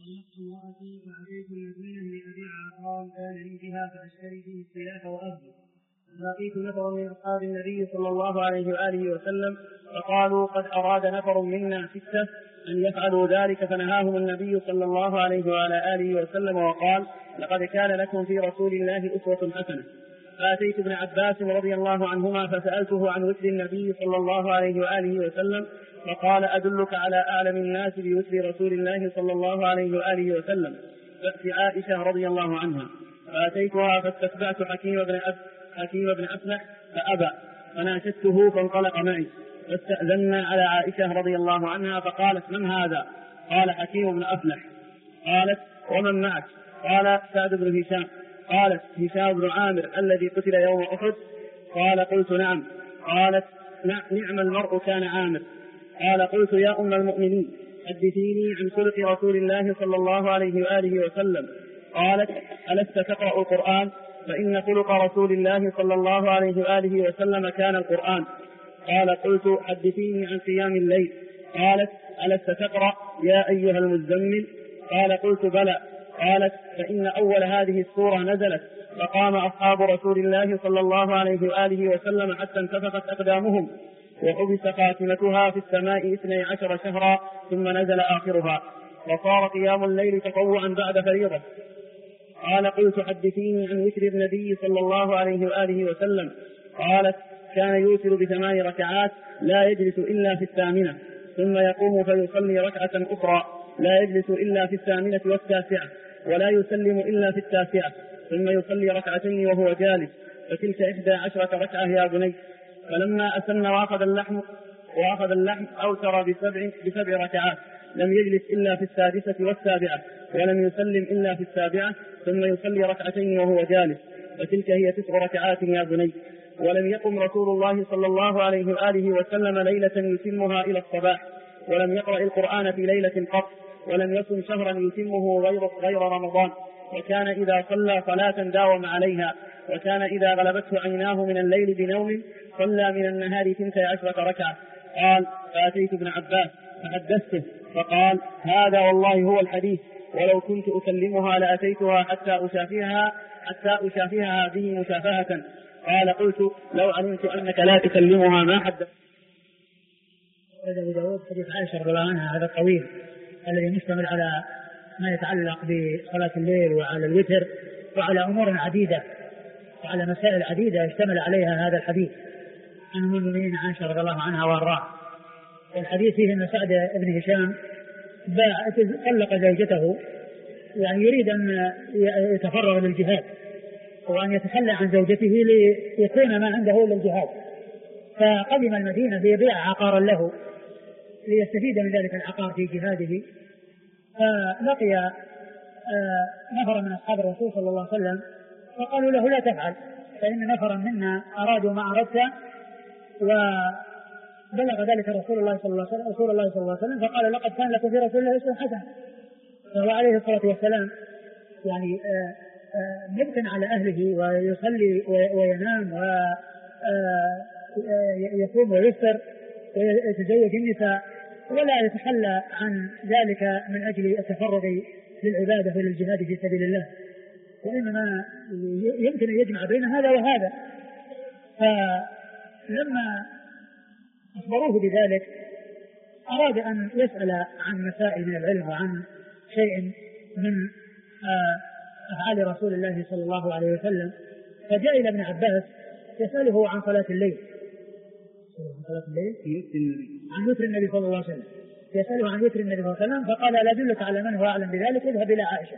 طلقت امرأتي فأتيت المدينة لأبيع عقارا كان لي بها فأشتري به السلاح وأهلي. لقيت نفر من أصحاب النبي صلى الله عليه وآله وسلم فقالوا قد أراد نفر منا ستة أن يفعلوا ذلك فنهاهم النبي صلى الله عليه وعلى آله وسلم وقال لقد كان لكم في رسول الله أسوة حسنة. فأتيت ابن عباس رضي الله عنهما فسألته عن وتر النبي صلى الله عليه وآله وسلم فقال أدلك على أعلم الناس بوتر رسول الله صلى الله عليه وآله وسلم فأتي عائشة رضي الله عنها. فأتيتها فاستتبعت حكيم بن أفلح فأبى فناشدته فانطلق معي فاستأذنا على عائشة رضي الله عنها فقالت من هذا؟ قال حكيم بن أفلح. قالت ومن معك؟ قال سعد بن هشام. قالت هشام بن عامر الذي قتل يوم أحد؟ قال قلت نعم. قالت نعم المرء كان عامر. قال قلت يا أم المؤمنين حدثيني عن خلق رسول الله صلى الله عليه وآله وسلم. قالت ألست تقرأ القرآن؟ فإن خلق رسول الله صلى الله عليه وآله وسلم كان القرآن. قال قلت حدثيني عن قيام الليل. قالت ألست تقرأ يا أيها المزمل؟ قال قلت بلى. قالت فإن أول هذه السورة نزلت فقام أصحاب رسول الله صلى الله عليه وآله وسلم حتى انتفخت أقدامهم وحبس خاتمتها في السماء 12 شهرا ثم نزل آخرها وصار قيام الليل تطوعا بعد فريضة. قال قلت حدثيني عن وتر النبي صلى الله عليه وآله وسلم. قالت كان يوتر ب8 ركعات لا يجلس إلا في 8 ثم يقوم فيصلي ركعة أخرى لا يجلس إلا في 8 و9 ولا يسلم إلا في 9 ثم يصلي 2 وهو جالس فتلك 11 ركعة يا بني. فلما أسن وأخذ اللحم أوتر ب7 ركعات لم يجلس إلا في 6 و7 ولم يسلم إلا في 7 ثم يصلي 2 وهو جالس فتلك هي 9 ركعات يا بني. ولم يقم رسول الله صلى الله عليه وآله وسلم ليلة يتمها إلى الصباح ولم يقرأ القرآن في ليلة قط ولم يصم شهرا يتمه غير رمضان. وكان إذا صلى صلاة داوم عليها وكان إذا غلبته عيناه من الليل بنوم صلى من النهار 12 ركعة. قال فأتيت ابن عباس فحدثته فقال هذا والله هو الحديث ولو كنت أسلمها لأتيتها حتى أشافيها هذه مشافهة. قال قلت لو علمت أنك لا تسلمها ما حدث. هذا أبو داود حديث عائشة رضي الله عنها هذا الطويل الذي مشتمل على ما يتعلق بصلاة الليل وعلى الوتر وعلى أمور عديدة وعلى مسائل عديدة اشتمل عليها هذا الحديث عن المؤمنين عائشة رضي الله عنها وارضاها. والحديث فيه أن سعد بن هشام طلق زوجته يعني يريد أن يتفرغ للجهاد وأن يتخلى عن زوجته ليكون ما عنده للجهاد. فقدم المدينة ليبيع عقارا له ليستفيد من ذلك العقار في جهاده. فلقي نفر من أصحاب الرسول صلى الله عليه وسلم فقالوا له لا تفعل فإن نفرا منا أرادوا ما أردت. وبلغ ذلك رسول الله صلى الله عليه وسلم فقال لقد كان لكم في رسول الله أسوة حسنة. فهو عليه الصلاة والسلام يعني مبتن على أهله ويصلي وينام ويصوم ويفطر ويتزوج النساء ولا يتخلى عن ذلك من أجل التفرغ للعبادة وللجهاد في سبيل الله، وإنما يمكن أن يجمع بين هذا وهذا. فلما أخبروه بذلك أراد أن يسأل عن مسائل من العلم وعن شيء من أفعال رسول الله صلى الله عليه وسلم. فجاء إلى ابن عباس يسأله عن صلاة الليل عن وتر النبي صلى الله عليه وسلم، يسأله عن وتر النبي صلى الله عليه وسلم فقال لا أدلك على من هو أعلم بذلك، اذهب إلى عائشة.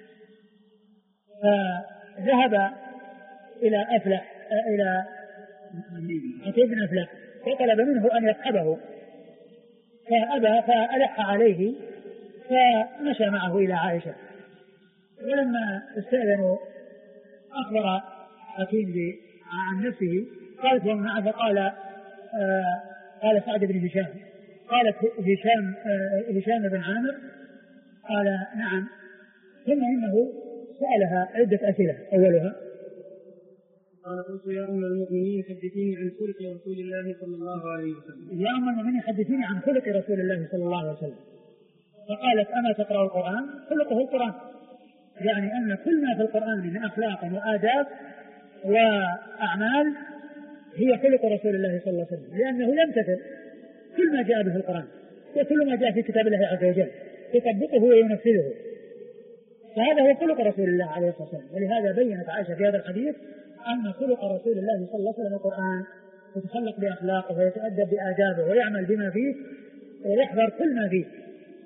فذهب إلى أفلح إلى ابن أفلح وطلب منه أن يصحبه فأبى فألح عليه فمشى معه إلى عائشة. ولما استأذنوا أخبر حكيم عن نفسه قالت ومن معه فقال قال سعد بن هشام. قالت هشام بن عامر قال نعم. ثم إنه سألها عدة أسئلة أولها قال قلت يا أم المؤمنين حدثيني عن خلق رسول الله صلى الله عليه وسلم. يا أم المؤمنين حدثيني عن خلق رسول الله صلى الله عليه وسلم. فقالت أما تقرأ القرآن؟ خلقه القرآن، يعني أن كل ما في القرآن من أخلاق وآداب وأعمال هي خلق رسول الله صلى الله عليه وسلم، لأنه يمتثل كل ما جاء به القرآن وكل ما جاء في كتاب الله عز وجل يطبقه وينفذه، فهذا هو خلق رسول الله عليه الصلاة والسلام. ولهذا بينت عائشة في هذا الحديث أن خلق رسول الله صلى الله عليه وسلم القرآن، يتخلق بأخلاقه ويتأدب بآدابه ويعمل بما فيه ويحذر كل ما فيه،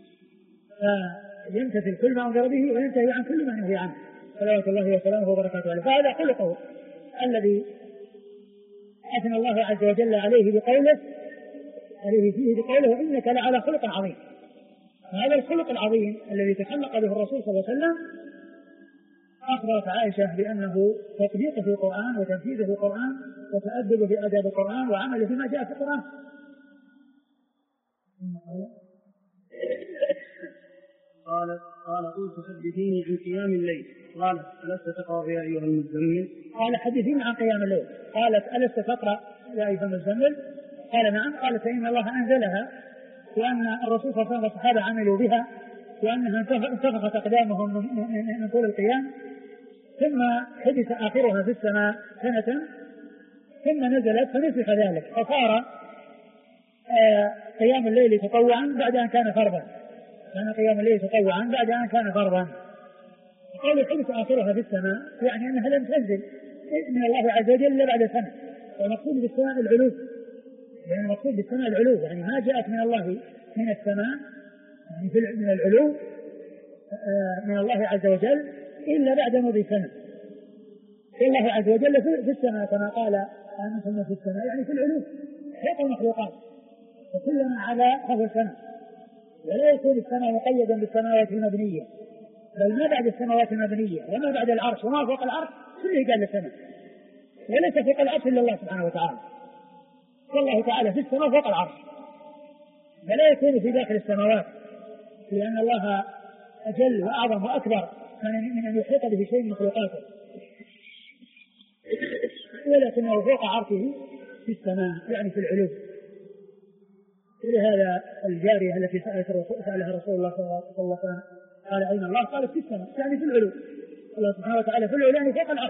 فيمتثل كل ما أمر به وينتهي عن كل ما نهي عنه صلوات الله وسلامه وبركاته عليه. فهذا خلقه الذي أثنى الله عز وجل عليه بقوله إنك لعلى خلق عظيم. هذا الخلق العظيم الذي تخلق به الرسول صلى الله عليه وسلم أخبرت عائشة بأنه تطبيقه في القرآن وتنفيذه في القرآن وتأدبه بآداب القرآن وعمله بما جاء في القرآن. قال قلت حدثيني عن قيام الليل. قالت ألست تقرأ يا أيها المزمل؟ قال حدثيني عن قيام الليل. قالت ألست تقرأ يا أيها المزمل؟ قال نعم. قالت فإن الله أنزلها وأن الرسول صلى الله عليه وسلم والصحابة عملوا بها وأنها انتفخت أقدامهم من طول القيام، ثم حدث آخرها في السماء سنة ثم نزلت فنسخ ذلك فصار قيام الليل تطوعا بعد أن كان فرضا. كان قيام الليل تطوعا بعد أن كان فرضا. قالوا حدث آخرها في السماء يعني أنها لم تنزل من الله عز وجل إلا بعد سنة، والمقصود بالسماء العلو، يعني المقصود بالسماء العلو يعني ما جاءت من الله من السماء يعني من العلو من الله عز وجل إلا بعد مضي سنة. الله عز وجل في السماء كما قال أنتم في السماء يعني في العلو فوق المخلوقات، وكلما على فهو سنة، ولا يكون السماء مقيدا بالسماوات المبنية، بل ما بعد السماوات المبنية وما بعد العرش وما فوق العرش كله قال السماء، وليس فوق العرش إلا الله سبحانه وتعالى، والله تعالى في السماء فوق العرش، فلا يكون في داخل السماوات لأن الله أجل وأعظم وأكبر من أن يحيط به شيء من مخلوقاته، ولكنه فوق عرشه في السماء يعني في العلو. ولهذا الجارية التي سألها رسول الله صلى الله عليه وسلم قال أين الله؟ قالت في السماء يعني في العلو، الله سبحانه وتعالى في العلو يعني فوق العرش.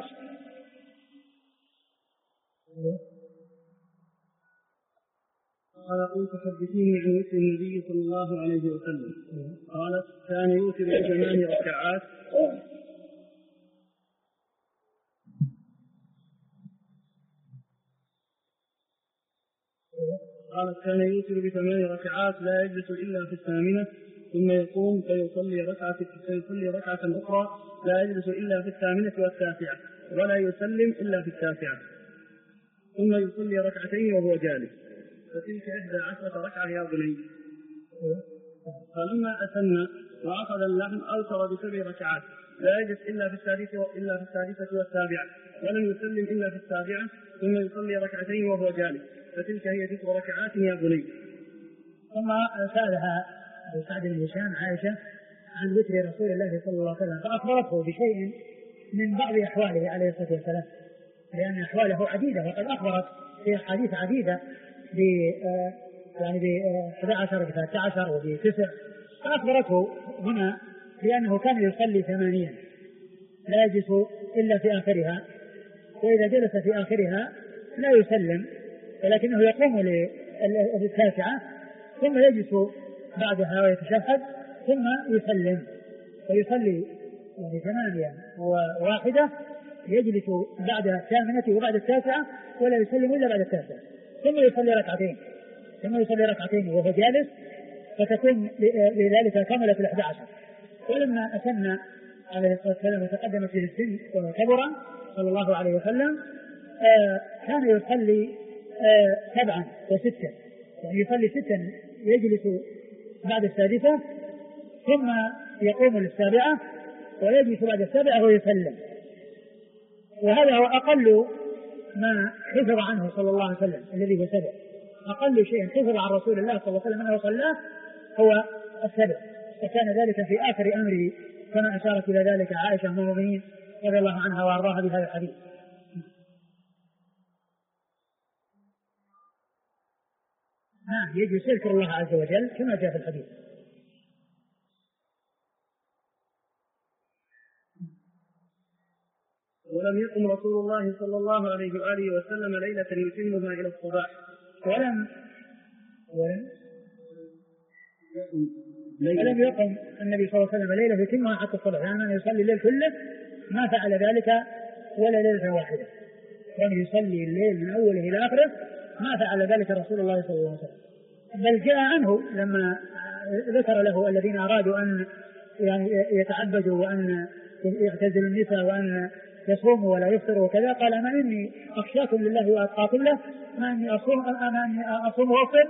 قال قلت حدثيني عن وتر النبي صلى الله عليه وسلم. قالت كان يوتر ب8 ركعات. قالت كان يوتر ب8 ركعات لا يجلس إلا في الثامنة ثم يقوم فيصلي ركعة أخرى لا يجلس إلا في الثامنة والتاسعة ولا يسلم إلا في التاسعة ثم يصلي ركعتين وهو جالس، فتلك 11 ركعة يا بني. فلما أتم وأخذ اللحم أوتر ب7 ركعات لا يجلس إلا في السادسة والسابعة ولم يسلم إلا في السابعة ثم يصلي ركعتين وهو جالس، فتلك هي 9 ركعات يا بني. ثم سألها أبو سعد بن هشام عائشة عن ذكر رسول الله صلى الله عليه وسلم فأخبرته بشيء من بعض أحواله عليه الصلاة والسلام، لأن أحواله عديدة وقد أخبرت في أحاديث عديدة يعني ب11 وب13 وب9، فأخبرته هنا بأنه كان يصلي 8 لا يجلس إلا في آخرها، وإذا جلس في آخرها لا يسلم ولكنه يقوم للتاسعة ثم يجلس بعدها ويتشهد ثم يسلم، فيصلي يعني 8 وواحدة يجلس بعد الثامنة وبعد التاسعة ولا يسلم إلا بعد التاسعة ثم يصلي ركعتين وهو جالس، فتكون لذلك كملت 11. ولما أتم عليه الصلاة والسلام وتقدمت في السن وكبر صلى الله عليه وسلم كان يصلي 7 و6، يعني يصلي 6 يجلس بعد السادسة ثم يقوم للسابعة ويجلس بعد السابعة ويسلم، وهذا هو أقل ما حفظ عنه صلى الله عليه وسلم الذي هو 7، أقل شيء حفظ عن رسول الله صلى الله عليه وسلم أنه صلاه هو 7، وكان ذلك في آخر أمره كما أشارت إلى ذلك عائشة أم المؤمنين رضي الله عنها وأرضاها بهذا الحديث. يجلس يذكر الله عز وجل كما جاء في الحديث. ولم يقم رسول الله صلى الله عليه وآله وسلم ليلة يتمها إلى الصباح. ولم يقم النبي صلى الله عليه وسلم ليلة يتمها حتى الصباح، يعني من يصلي الليل كله ما فعل ذلك ولا ليلة واحدة، يعني يصلي الليل من أوله إلى آخره ما فعل ذلك رسول الله صلى الله عليه وسلم. بل جاء عنه لما ذكر له الذين أرادوا أن يعني يتعبدوا وأن يعتزلوا النساء وأن يصوموا ولا يفطروا وكذا، قال ما إني أخشاكم لله وأتقاكم له، ما إني أصوم وأفطر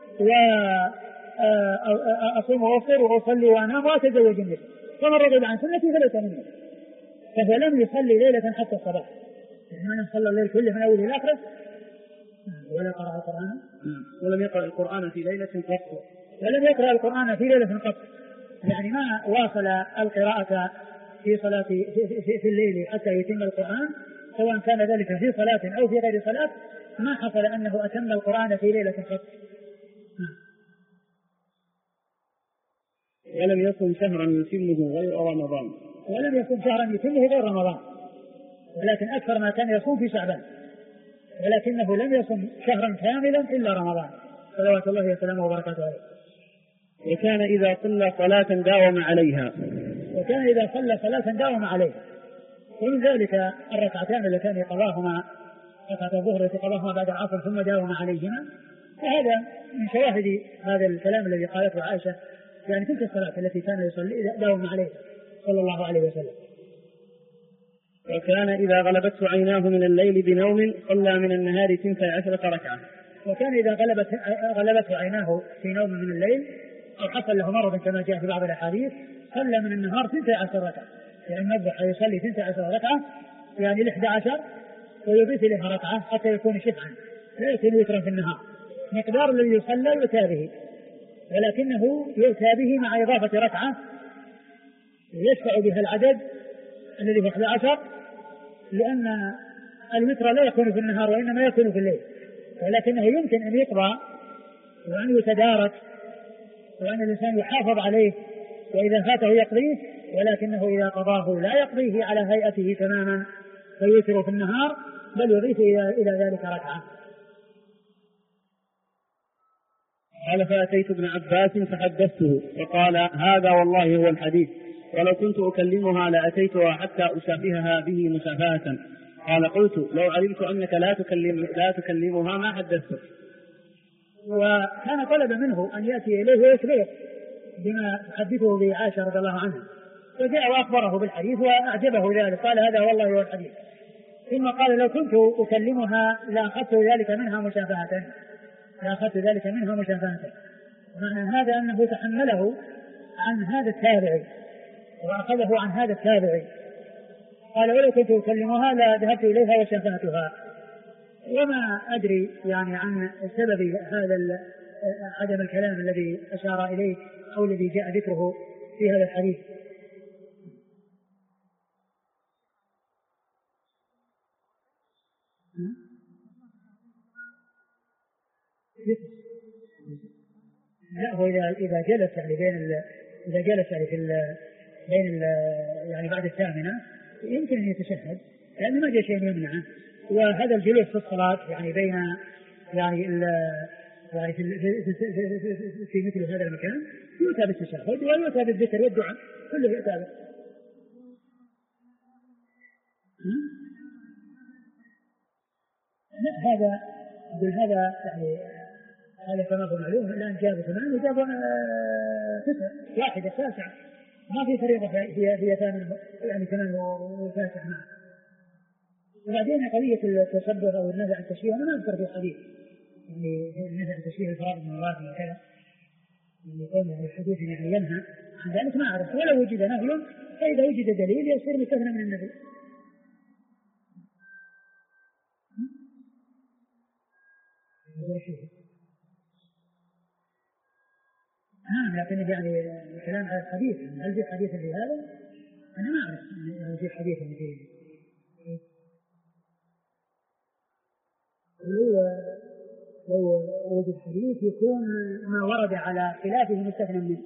وأصوم وأفطر وأصلي وأنام وأتزوج النساء، فمن رغب عن سنتي فليس مني. فهو لم يصلي ليلة حتى الصباح، من صلى الليل كله من أوله إلى آخره ولا قرأ القرآن، ولم يقرأ القرآن في ليلة قط، ولم يقرأ القرآن في ليلة قط، يعني ما واصل القراءة في صلاة في الليل حتى يتم القرآن، سواء كان ذلك في صلاة أو في غير صلاة، ما حصل أنه أتم القرآن في ليلة قط. ولم يكن شهرا يتمه غير رمضان، ولم يكن شهرا يتمه غير رمضان، ولكن أكثر ما كان يصوم في شعبان، ولكنه لم يصم شهرا كاملا إلا رمضان صلوات الله وسلامه وبركاته عليه. وكان إذا صلى صلاة داوم عليها، وكان إذا صلى صلاة داوم عليها، ومن ذلك الركعتان اللتان قضاهما ركعة الظهر التي قضاهما بعد العصر ثم داوم عليهما، وهذا من شواهد هذا الكلام الذي قالته عائشة، يعني تلك الصلاة التي كان يصلي داوم عليها صلى الله عليه وسلم. وكان إذا غلبته عيناه من الليل بنوم صلى من النهار 12 ركعة. وكان إذا غلبته عيناه في نوم من الليل أو حصل له مرض كما جاء في بعض الأحاديث صلى من النهار 12 ركعة، يعني نضح يصلي 12 ركعة يعني 11 ويضيف لها ركعة حتى يكون شفعا لا يكون وترا في النهار، مقدار الذي يصلى يؤتى به، ولكنه يؤتى به مع إضافة ركعة يشفع بها العدد الذي هو 11، لأن الوتر لا يكون في النهار وإنما يكون في الليل، ولكنه يمكن أن يقضى وأن يتدارك وأن الإنسان يحافظ عليه، وإذا فاته يقضيه، ولكنه إذا قضاه لا يقضيه على هيئته تماما فيوتر في النهار، بل يضيف إلى ذلك ركعة. قال فأتيت ابن عباس فحدثته وقال هذا والله هو الحديث، ولو كنت أكلمها لأتيتها حتى أشافهها به مسافاة. قال قلت لو علمت أنك لا تكلمها ما حدثتك. وكان طلب منه أن يأتي إليه ويخبره بما تحدثه به عائشة رضي الله عنها، وجاء وأخبره بالحديث وأعجبه ذلك، قال هذا والله هو الحديث، ثم قال لو كنت أكلمها لأخذت ذلك منها مشافهة. ومعنى هذا أنه تحمله عن هذا التابعي وأخذه عن هذا التابعي، قال ولو كنت أكلمها لذهبت إليها وشافهتها. وما أدري يعني عن سبب هذا عدم الكلام الذي أشار إليه أو الذي جاء ذكره في هذا الحديث. لا هو إذا جلس يعني يعني بعد الثامنة يمكن أن يتشهد، لأنه ما جاء شيء يمنعه، وهذا الجلوس في الصلاة يعني بين يعني في مثل هذا المكان يؤتى بالتشهد ويؤتى بالذكر والدعاء كله يؤتى به. هذا يعني هذا كما هو معلوم، الآن جابوا 8 وجابوا 9 واحدة 9، ما في فريضة هي 8 يعني 8 و9 معه. وبعدين قضية التشبه أو النزع التشبيه أنا ما أذكر في الحديث يعني النزع التشبيه الفرائض من الله وكذا اللي يكون الحديث يعني ينهى عن ذلك ما أعرف، ولو وجد نهي فإذا وجد دليل يصير مستثنى من النبي. لكن يعني الكلام على الحديث هل في حديث في هذا؟ أنا ما أعرف أن في حديث فيه. لو وجد حديث يكون ما ورد على خلافه مستثنى منه.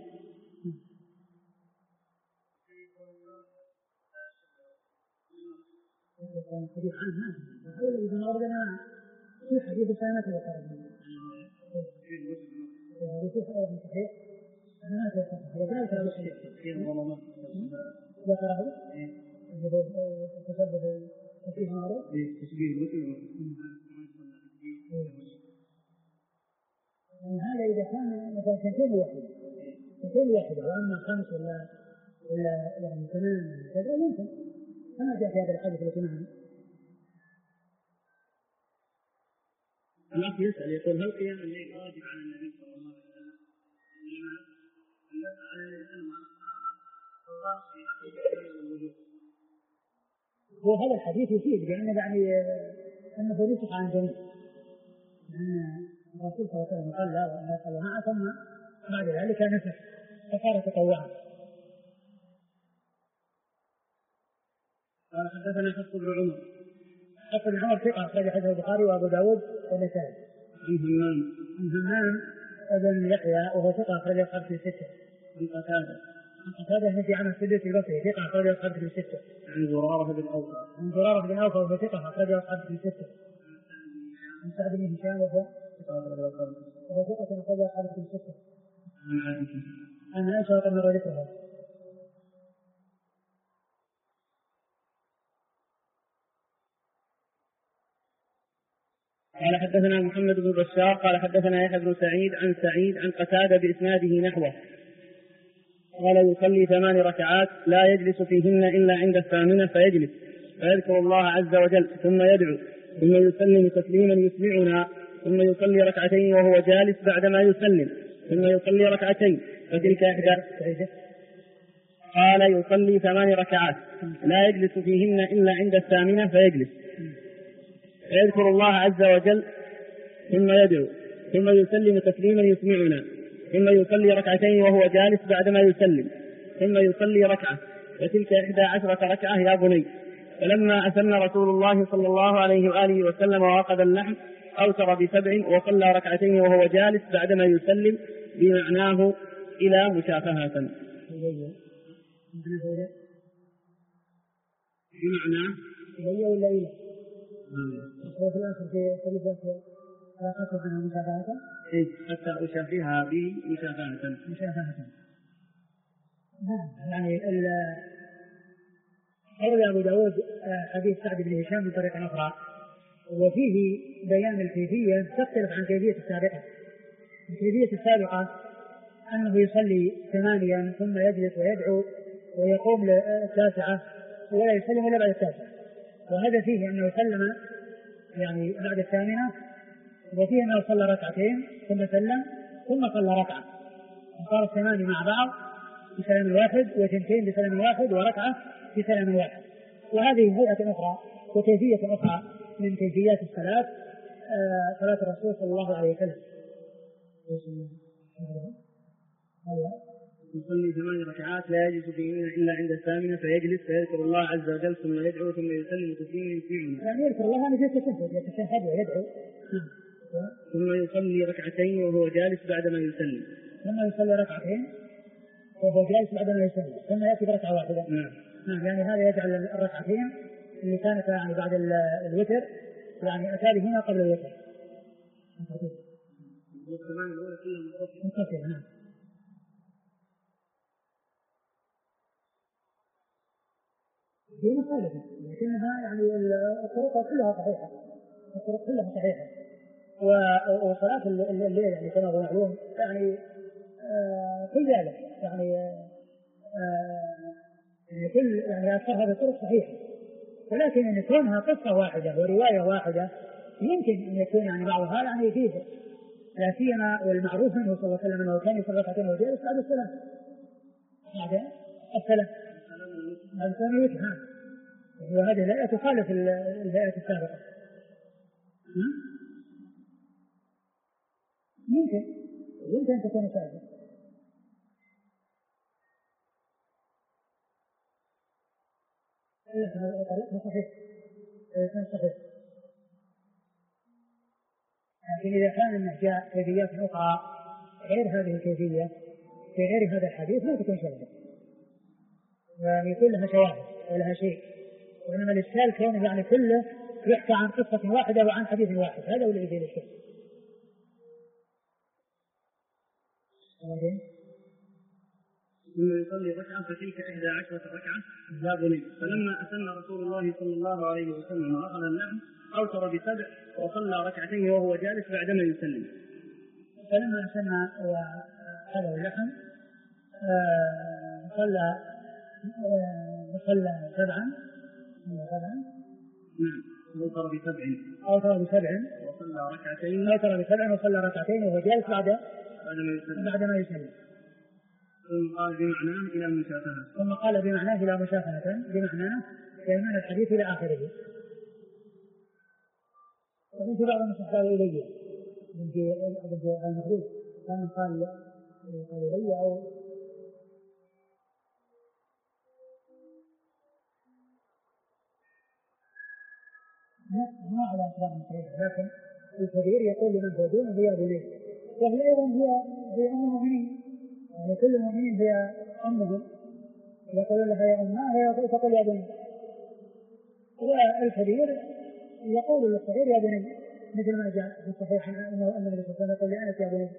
حديث عنه هذا إذا أردنا في حديث السلامة والتربية وفي حديث صحيح أنا ما أتذكر لا ترى الشيء والله لا ترى تسبب فيه مرض هذا إذا كان مثلا سنتين واحدة وأما 5 ولا يعني 8 كذا ممكن كما جاء في هذا الحديث الذي معنا. الأخ يسأل يقول هل قيام الليل واجب على النبي صلى الله عليه وسلم؟ إنما على الإنسان وهذا الحديث يفيد بأن يعني أنه ينطق عن جميع لأن الرسول صلى الله عليه وسلم قال لا وأن صلى الله عليه وسلم بعد ذلك نسخ فصار تطوعا. قال حدثنا حفص بن عمر. حفص بن عمر ثقة أخرج حديث البخاري وأبو داود والنسائي. عن همام بن يحيى وهو ثقة أخرج الخمسة في 6. عن قتادة في عمل السدوسي البصري ثقة أخرج الخمسة في 6. عن زرارة بن أوفى وهو ثقة أخرج الخمسة في 6. عن سعد بن هشام وهو ثقة أخرج الخمسة في 6. عن عائشة وقد مر ذكرها. قال حدثنا محمد بن بشار قال حدثنا يحيى بن سعيد عن سعيد عن قتادة بإسناده نحوه قال يصلي 8 ركعات لا يجلس فيهن إلا عند 8 فيجلس فيذكر الله عز وجل ثم يدعو ثم يسلم تسليما يسمعنا ثم يصلي 2 ركعتين وهو جالس بعدما يسلم ثم يصلي 2 ركعتين فتلك 1. قال يصلي 8 ركعات لا يجلس فيهن إلا عند 8 فيجلس فيذكر الله عز وجل ثم يدعو ثم يسلم تسليما يسمعنا ثم يصلي 2 ركعتين وهو جالس بعدما يسلم ثم يصلي 1 ركعة فتلك 11 ركعة يا بني. فلما أسن رسول الله صلى الله عليه وآله وسلم وأخذ اللحم أوتر ب7 وصلى 2 ركعتين وهو جالس بعدما يسلم بمعناه إلى مشافهة. بمعناه إلي ولا إلي؟ هو في الآخر في طريقة علاقته عنها مشافهة؟ إيه حتى أشافهها بمشافهة. يعني أورد أبو داود حديث سعد بن هشام بطريقة أخرى وفيه بيان الكيفية تختلف عن كيفية السابقة. الكيفية السابقة أنه يصلي 8 ثم يجلس ويدعو ويقوم ل9 ولا يسلم إلا بعد 9 وهذا فيه أنه يسلم يعني بعد 8 وفيه أنه صلى 2 ركعتين ثم سلم ثم صلى 1 ركعة وصار 8 مع بعض بسلام واحد و2 بسلام واحد وركعة بسلام واحد. وهذه هيئة أخرى وكيفية أخرى من كيفيات الصلاة صلاة الرسول صلى الله عليه وسلم. يصلي 8 ركعات لا يجلس فيهن إلا عند 8 فيجلس فيذكر الله عز وجل ثم يدعو ثم يسلم تسليما يسمعنا. يعني يذكر الله أن يتشهد ويدعو ثم يصلي 2 ركعتين وهو جالس بعدما يسلم. ثم يصلي 2 ركعتين وهو جالس بعدما يسلم ثم يأتي بركعة واحدة. نعم يعني هذا يجعل 2 ركعتين اللي كانت يعني بعد الوتر يعني أتى بهما قبل الوتر. والثمان الأولى كلها منتصفة. نعم. هي مخالفة لكنها يعني الطرق كلها صحيحة. الطرق كلها صحيحة. وصلاة الليل يعني كما هو معلوم يعني كل ذلك يعني كل يعني أكثر هذه الطرق صحيحة ولكن أن يكونها قصة واحدة ورواية واحدة يمكن أن يكون يعني بعضها يعني يفيد لا سيما والمعروف منه صلى الله عليه وسلم أنه كان يصلي 2 ركعتين وجالس بعد السلام بعد السلام بعد السلام وهذه الهيئة تخالف الهيئة السابقة. يمكن أن تكون سابقة. طريقها صحيح لكن إذا كان النهجاء كيفيات أخرى غير هذه الكيفية في غير هذا الحديث لا تكون شاذة يعني يكون لها شواهد ولها شيء وإنما الإشكال كونه يعني كله يحكى عن قصة واحدة وعن حديث واحد، هذا هو الذي فيه الإشكال. ثم يصلي ركعة فتلك 11 ركعة لا بني. فلما أسن رسول الله صلى الله عليه وسلم وأخذ اللحم أوتر ب7 وصلى ركعتين وهو جالس بعدما يسلم. فلما أسن وأخذ اللحم صلى 7 أوتر ب7 وصلى ركعتين وهو جالس بعدما يسلم. ثم قال بمعناه إلى مشافهة. بمعناه يمين الحديث إلى آخره. ومن بعض المصحف إليه من المخلوق كان قال إليه أو ما على أسباب مصرية، لكن الكبير يقول لمن هو دونه يا بني، وهي أيضا هي أم المؤمنين، يعني كل المؤمنين هي أمهم، يقول لها يا أمها هي تقول يا بني، والكبير يقول للصغير يا بني، مثل ما جاء في الصحيح أنه النبي صلى الله عليه وسلم يقول لأنس يا بني،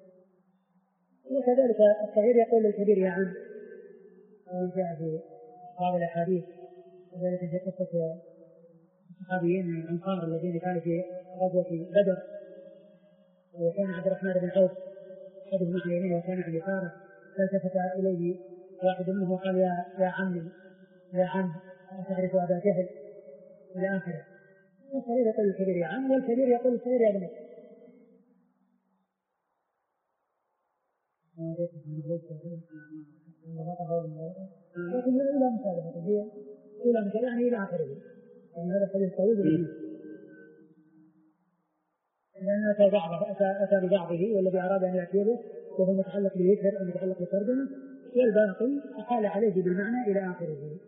وكذلك الصغير يقول للكبير يا عم. وجاء في بعض الأحاديث وذلك في قصة الصحابيين الأنصار الذين كانوا في غزوة بدر، وكان عبد الرحمن بن عوف حدث من يمينه وكان عن يساره، فالتفت إليه واحد منهم وقال يا عم أتعرف أبا جهل إلى آخره. الصغير يقول الكبير يا عم، والكبير يقول الصغير يا بني. لكن إلى مشابهة هي يعني إلى آخره، يعني هذا الحديث طويل لأنه أتى ببعضه والذي أراد أن يأتي به وهو متعلق بالذكر أو متعلق بالترجمة، والباقي أحال عليه بالمعنى إلى آخره.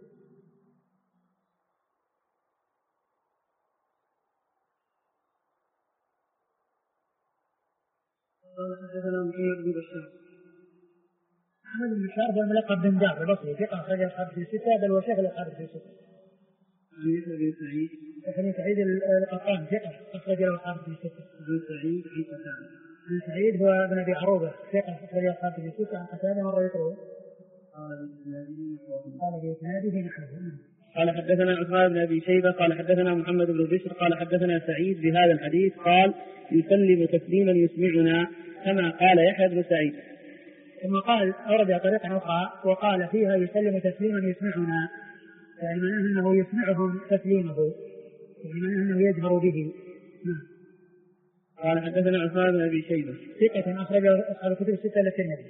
قال حدثنا محمد بن بشار. محمد بن بشار هو الملقب بن دار البصري، ثقة أخرج أصحاب في 6 بل وشيخ الأصحاب في 6. عن يحيى بن سعيد القطان ثقة أخرج أصحاب في 6. عن سعيد هو ابن أبي عروبة ثقة أخرج أصحاب في 6. عن قتادة مرة يقرأ قال بإسناده نحوه. قال حدثنا عثمان بن أبي شيبة قال حدثنا محمد بن بشر قال حدثنا سعيد بهذا الحديث قال يسلم تسليما يسمعنا كما قال يحيى بن سعيد. ثم قال أورد طريقة أخرى وقال فيها يسلم تسليما يسمعنا، يعني معناه أنه يسمعهم تسليمه، يعني معناه أنه يجهر به. قال حدثنا عثمان بن أبي شيبة ثقة أخرج أصحاب الكتب 6 إلا الترمذي.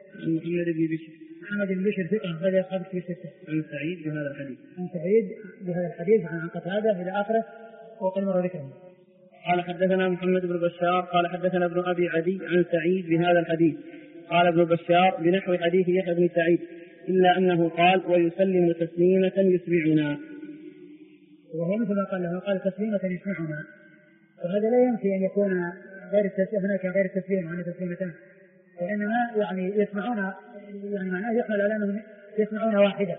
محمد بن بشر ثقة أخرج أصحاب الكتب 6. عن سعيد بهذا الحديث عن قتادة إلى آخره وقد مر ذكره. قال حدثنا محمد بن بشار قال حدثنا ابن أبي عدي عن سعيد بهذا الحديث. قال ابن بشار بنحو حديث يحيى بن سعيد إلا أنه قال ويسلم تسليمة يسمعنا، وهو مثل ما قال له قال تسليمة يسمعنا، وهذا لا ينفي أن يكون هناك غير التسليم عن تسليمتان، وإنما يعني يسمعون، يعني معناه يحمل على أنهم يسمعون واحدة.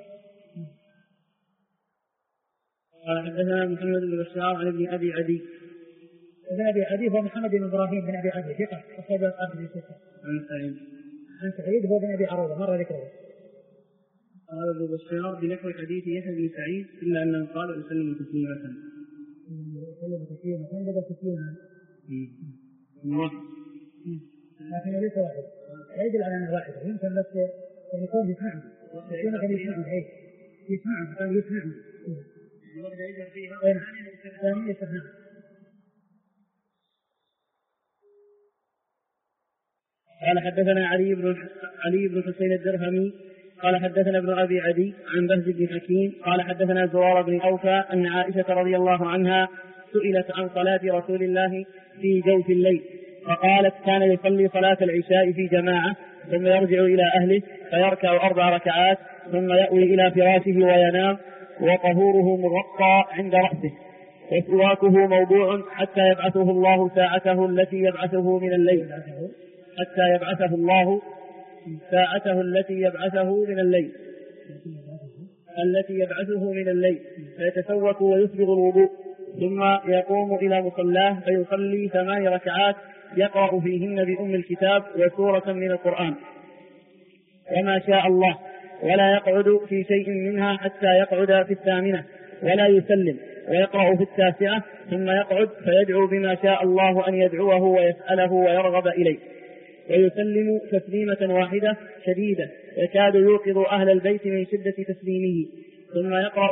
قال حدثنا محمد بن بشار عن ابن أبي عدي. ابن أبي عدي هو محمد بن إبراهيم بن أبي عدي ثقة أخرج أصحاب الكتب 6. عن سعيد هو بن أبي عروبة مر ذكره. قال ابن بشار بنحو حديث يحيى بن سعيد إلا أنه قال يسلم تسليمة. بدأ تسليما لكن ليس واحد، لا يدل على أنه واحد، يمكن بس يكون يسمعهم قال يسمعهم ثاني يسمعهم. قال حدثنا علي بن حسين الدرهمي قال حدثنا ابن أبي عدي عن بهز بن حكيم قال حدثنا زرارة بن أوفى أن عائشة رضي الله عنها سئلت عن صلاة رسول الله في جوف الليل فقالت كان يصلي صلاة العشاء في جماعة ثم يرجع إلى أهله فيركع 4 ركعات ثم يأوي إلى فراشه وينام وطهوره مرقى عند رأسه وسواكه موضوع حتى يبعثه الله ساعته التي يبعثه من الليل التي يبعثه من الليل فيتسوك ويسبغ الوضوء، ثم يقوم إلى مصلاه فيصلي 8 ركعات يقرأ فيهن بأم الكتاب وسورة من القرآن وما شاء الله، ولا يقعد في شيء منها حتى يقعد في 8 ولا يسلم، ويقرأ في 9 ثم يقعد فيدعو بما شاء الله أن يدعوه ويسأله ويرغب إليه، ويسلم تسليمة واحدة شديدة يكاد يوقظ أهل البيت من شدة تسليمه، ثم يقرأ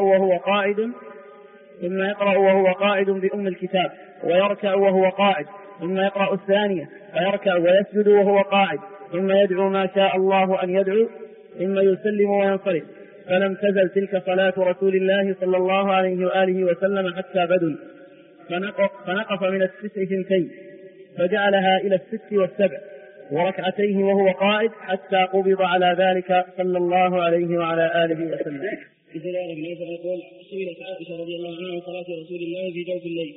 وهو قاعد بأم الكتاب ويركع وهو قاعد، ثم يقرأ 2 فيركع ويسجد وهو قاعد، ثم يدعو ما شاء الله أن يدعو، ثم يسلم وينصرف. فلم تزل تلك صلاة رسول الله صلى الله عليه وآله وسلم حتى بدل، فنقص من 9 2 فجعلها إلى 6 و7 وركعتيه وهو قاعد حتى قبض على ذلك صلى الله عليه وعلى آله وسلم. مثل ذلك يقول سئلت عائشة رضي الله عنها عن صلاة رسول الله في جوف الليل.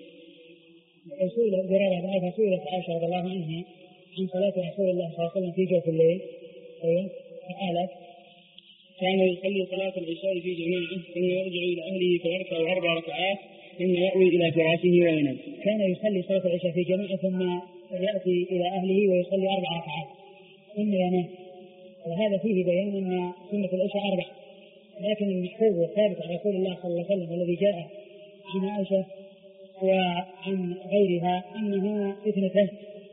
سئلت عائشة رضي الله عنها عن صلاة رسول الله صلى الله عليه وسلم في جوف الليل، فقالت كان يصلي صلاة العشاء في جماعة ثم يرجع إلى أهله فيركع 4 ركعات ثم يأوي إلى فراشه وينام. كان يصلي صلاة العشاء في جماعة ثم يأتي إلى أهله ويصلي 4 ركعات ثم ينام، وهذا فيه بيان أن سنة العشاء 4، لكن المحفوظ والثابت عن رسول الله صلى الله عليه وسلم الذي جاء عن عائشة وعن غيرها أنها 2،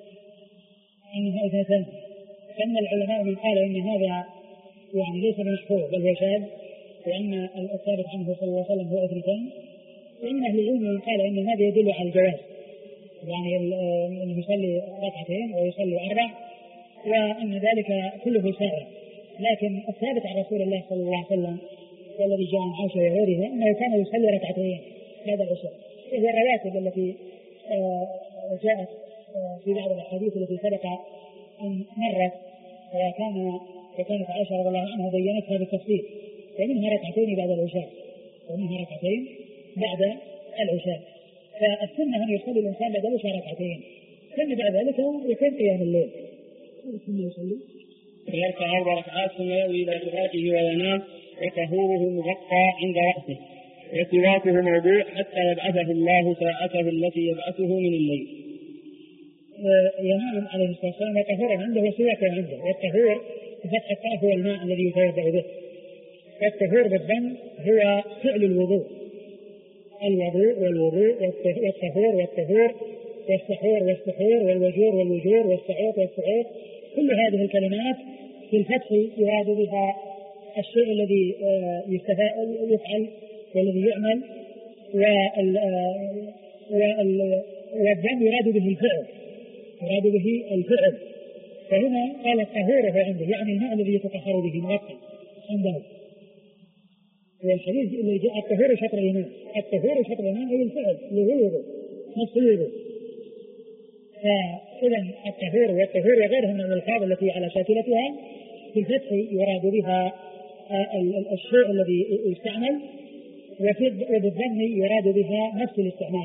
فإن العلماء من قال إن هذا يعني ليس بمحفوظ بل هو شاذ، وأن الثابت عنه صلى الله عليه وسلم هو 2، وإن أهل العلم من قال إن هذا يدل على الجواز، يعني أنه يصلي 2 ويصلي 4 وأن ذلك كله سائر، لكن الثابت عن رسول الله صلى الله عليه وسلم والذي جاء عن عائشة وغيرها أنه كان يصلي 2 بعد العشاء، وهي الرواتب التي جاءت في بعض الأحاديث التي سبق أن مرت، وكانت عائشة رضي الله عنها بينتها بالتفصيل، ومنها 2 بعد العشاء فالسنة أن يصلي الإنسان بعد العشاء 2 ثم بعد ذلك يكون قيام الليل ثم يصلي فيركع 4 ركعات ثم يأوي إلى فراشه وينام، وطهوره مغطى عند رأسه، وسواكه موضوع حتى يبعثه الله ساعته التي يبعثه من الليل. ينام عليه الصلاة والسلام وطهوره عنده وسواكه عنده، والطهور بفتح الطاء هو الماء الذي يتوضأ به، والطهور بالضم هو فعل الوضوء والطهور والسحور والوجور والسعوط والسعوط، كل هذه الكلمات في الفتح يراد بها الشيء الذي يفعل والذي يعمل، والضم يراد به الفعل، فهنا قال الطهور هو عنده يعني الماء الذي يتطهر به مغطى عنده، والحديث اللي جاء الطهور شطر الإيمان أي الفعل اللي هو الوضوء نفس الوضوء. فإذا الطهور والطهور وغيرها من الألفاظ التي على شاكلتها في الفتح يراد بها الشيء الذي يستعمل، وبالضم يراد بها نفس الاستعمال.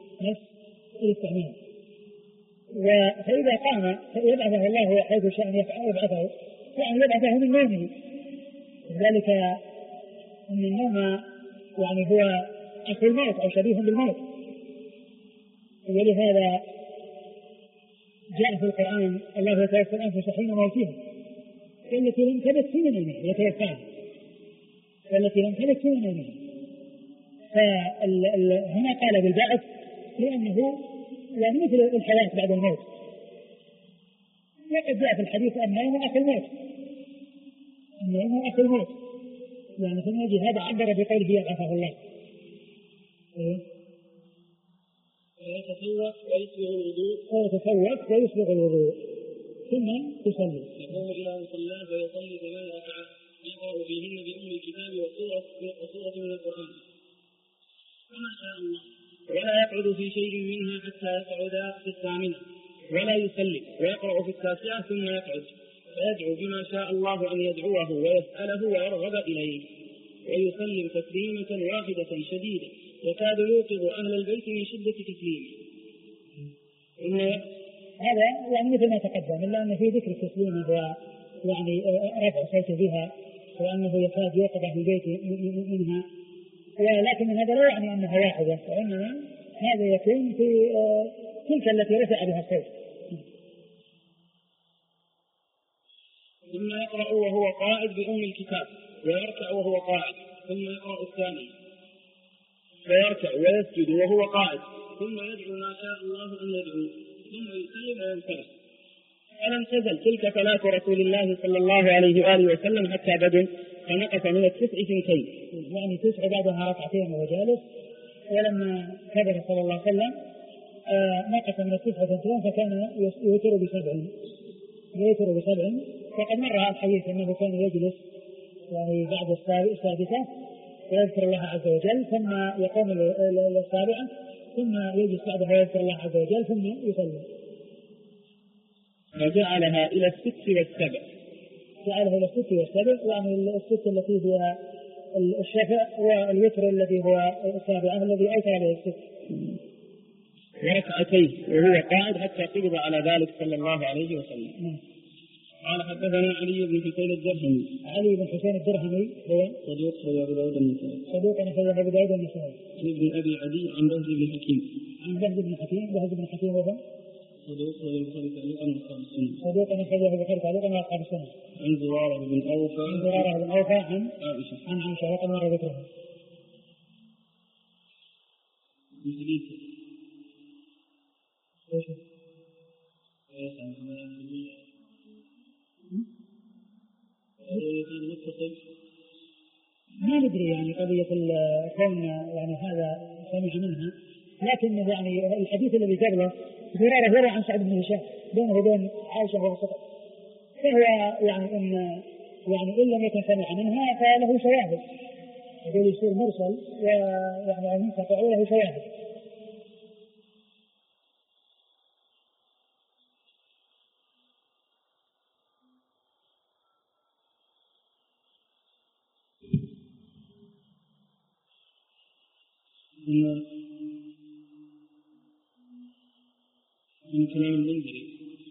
فإذا قام يبعثه الله حيث شاء يبعثه، يعني يبعثه من نومه، ذلك أن النوم يعني هو أخو الموت أو شبيه بالموت، ولهذا جاء في القرآن الله يتوفى الأنفس حين موتها التي لم تبت في منامها يتوفاها والتي لم تبت في منامها. فهنا قال بالبعث لأنه يعني مثل الحياة بعد الموت، وقد جاء في الحديث النوم أخو الموت، يعني ثم يجي هذا عبر بقوله يبعثه الله. ويتسوق ويسبغ الوضوء ثم يصلي، يقوم إلى مصلاه فيصلي 8 ركعات يقرأ فيهن بأم الكتاب وسورة من القرآن وما شاء الله، ولا يقعد في شيء منها حتى يقعد في 8 ولا يسلم، ويقرأ في 9 ثم يقعد فيدعو بما شاء الله أن يدعوه ويسأله ويرغب إليه، ويسلم تسليمة واحدة شديدة يكاد يوقظ أهل البيت من شدة تسليمه. هذا يعني مثل ما تقدم، إلا أن في ذكر التسليم هو يعني رفع صوت بها وأنه يكاد يوقظ في بيته منها، ولكن هذا لا يعني أنها واحدة، وإنما هذا يكون في تلك التي رفع بها الصوت. ثم يقرأ وهو قاعد بأم الكتاب ويركع وهو قاعد، ثم يقرأ الثاني فيركع ويسجد وهو قاعد، ثم يدعو ما شاء الله أن يدعو، ثم يسلم وينصرف. فلم تزل تلك صلاة رسول الله صلى الله عليه وآله وسلم حتى بدل، فنقص من 9 2، يعني 9 بعدها ركعتين وهو جالس، ولما كبر صلى الله عليه وسلم نقص من 9 2، فكان يوتر ب7. وقد مر الحديث أنه كان يجلس يعني بعد السادسة ويذكر الله عز وجل، ثم يقوم للسابعة، ثم يجلس بعدها ويذكر الله عز وجل، ثم يصلي. فجعلها إلى 6 و7. جعلها إلى 6 و7، يعني 6 التي هي الشفع، والوتر الذي هو السابعة الذي أوتر عليه 6. وركعتين وهو قاعد حتى قبض على ذلك صلى الله عليه وسلم. قال حدثنا علي بن حسين الدرهمي. علي بن حسين الدرهمي هو صدوق أخرج أبو داود النسائي. صدوق أخرج أبو داود النسائي. ابن أبي عدي عن بهز بن حكيم. بهز بن حكيم وهو صدوق أخرج البخاري تعليقا وأصحاب السنة. صدوق أخرج البخاري تعليقا وأصحاب السنة. عن زرارة بن أوفى عن عائشة وقد مر ذكرها. ما ندري يعني قضية الكون يعني هذا سمع منها، لكن يعني الحديث الذي قبله زرارة يروى عن سعد بن هشام بينه وبين عائشة وسطة، فهو يعني إن لم يكن سمع منها فله شواهد، يقول يصير مرسل ويعني المنقطع له شواهد. من كلام المنذري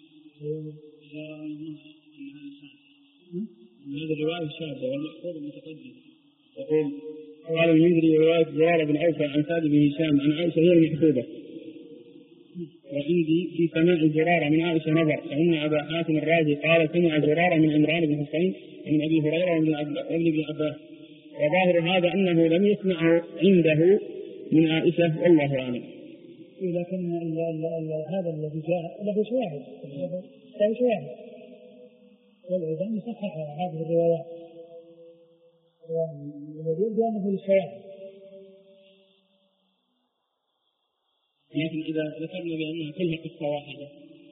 هذه الرواية شاذة والمحفوظ المتقدم. يقول قال المنذري رواية زرارة بن أوفى عن سعد بن هشام عن عائشة هي المحفوظة، وعندي في سماع زرارة من عائشة نظر، فإن أبا حاتم الرازي قال سمع زرارة من عمران بن حسين من أبي هريرة وابن ابن عباس، وظاهر هذا أنه لم يسمعه عنده من عائشة والله أعلم. لكن هذا الذي جاء له شواهد، والعلماء يصحح هذه الروايات والذي بأنه للشواهد. لكن إذا ذكرنا بأنها كلها قصة واحدة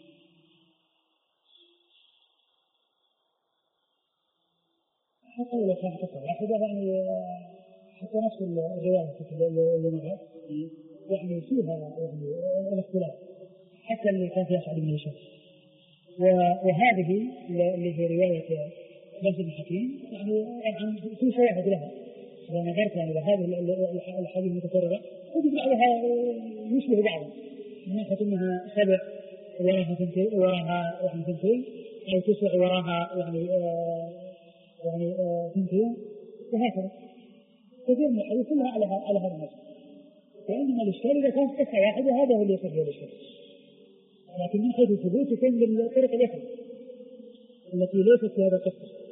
حتى لو كانت قصة واحدة يعني حتى نفس الرواية اللي مرت يعني فيها يعني الاختلاف، حتى اللي كان فيها سعد بن هشام، وهذه اللي هي رواية بهز بن حكيم يعني في شواهد لها. إذا نظرت يعني لهذه الحديث المتكررة تجد بعضها يشبه بعض، من ناحية أنها 7 وراها 2 أو 9 وراها يعني 2 وهكذا. كثير من الحديث كلها على هذا النص، وإنما الإشكال إذا كانت قصة واحدة هذا هو اللي يصير الإشكال، لكن من حيث الثبوت يكون بالطرق الأخرى التي ليست في هذا القصة.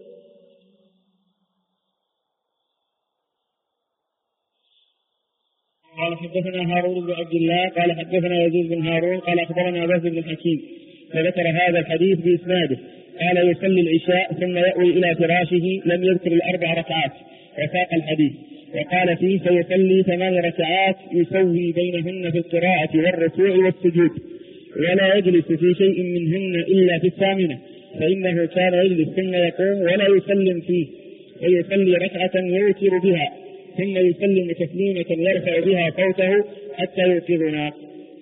قال حدثنا هارون بن عبد الله قال حدثنا يزيد بن هارون قال أخبرنا بهز بن حكيم، فذكر هذا الحديث بإسناده. قال يصلي العشاء ثم يأوي إلى فراشه، لم يذكر 4 ركعات، وساق الحديث وقال فيه فيصلي 8 ركعات يسوي بينهن في القراءة والركوع والسجود، ولا يجلس في شيء منهن إلا في 8، فإنه كان يجلس ثم يقوم ولا يسلم فيه، ويصلي ركعة يوتر بها ثم يسلم تسليمة يرفع بها صوته حتى يوقظنا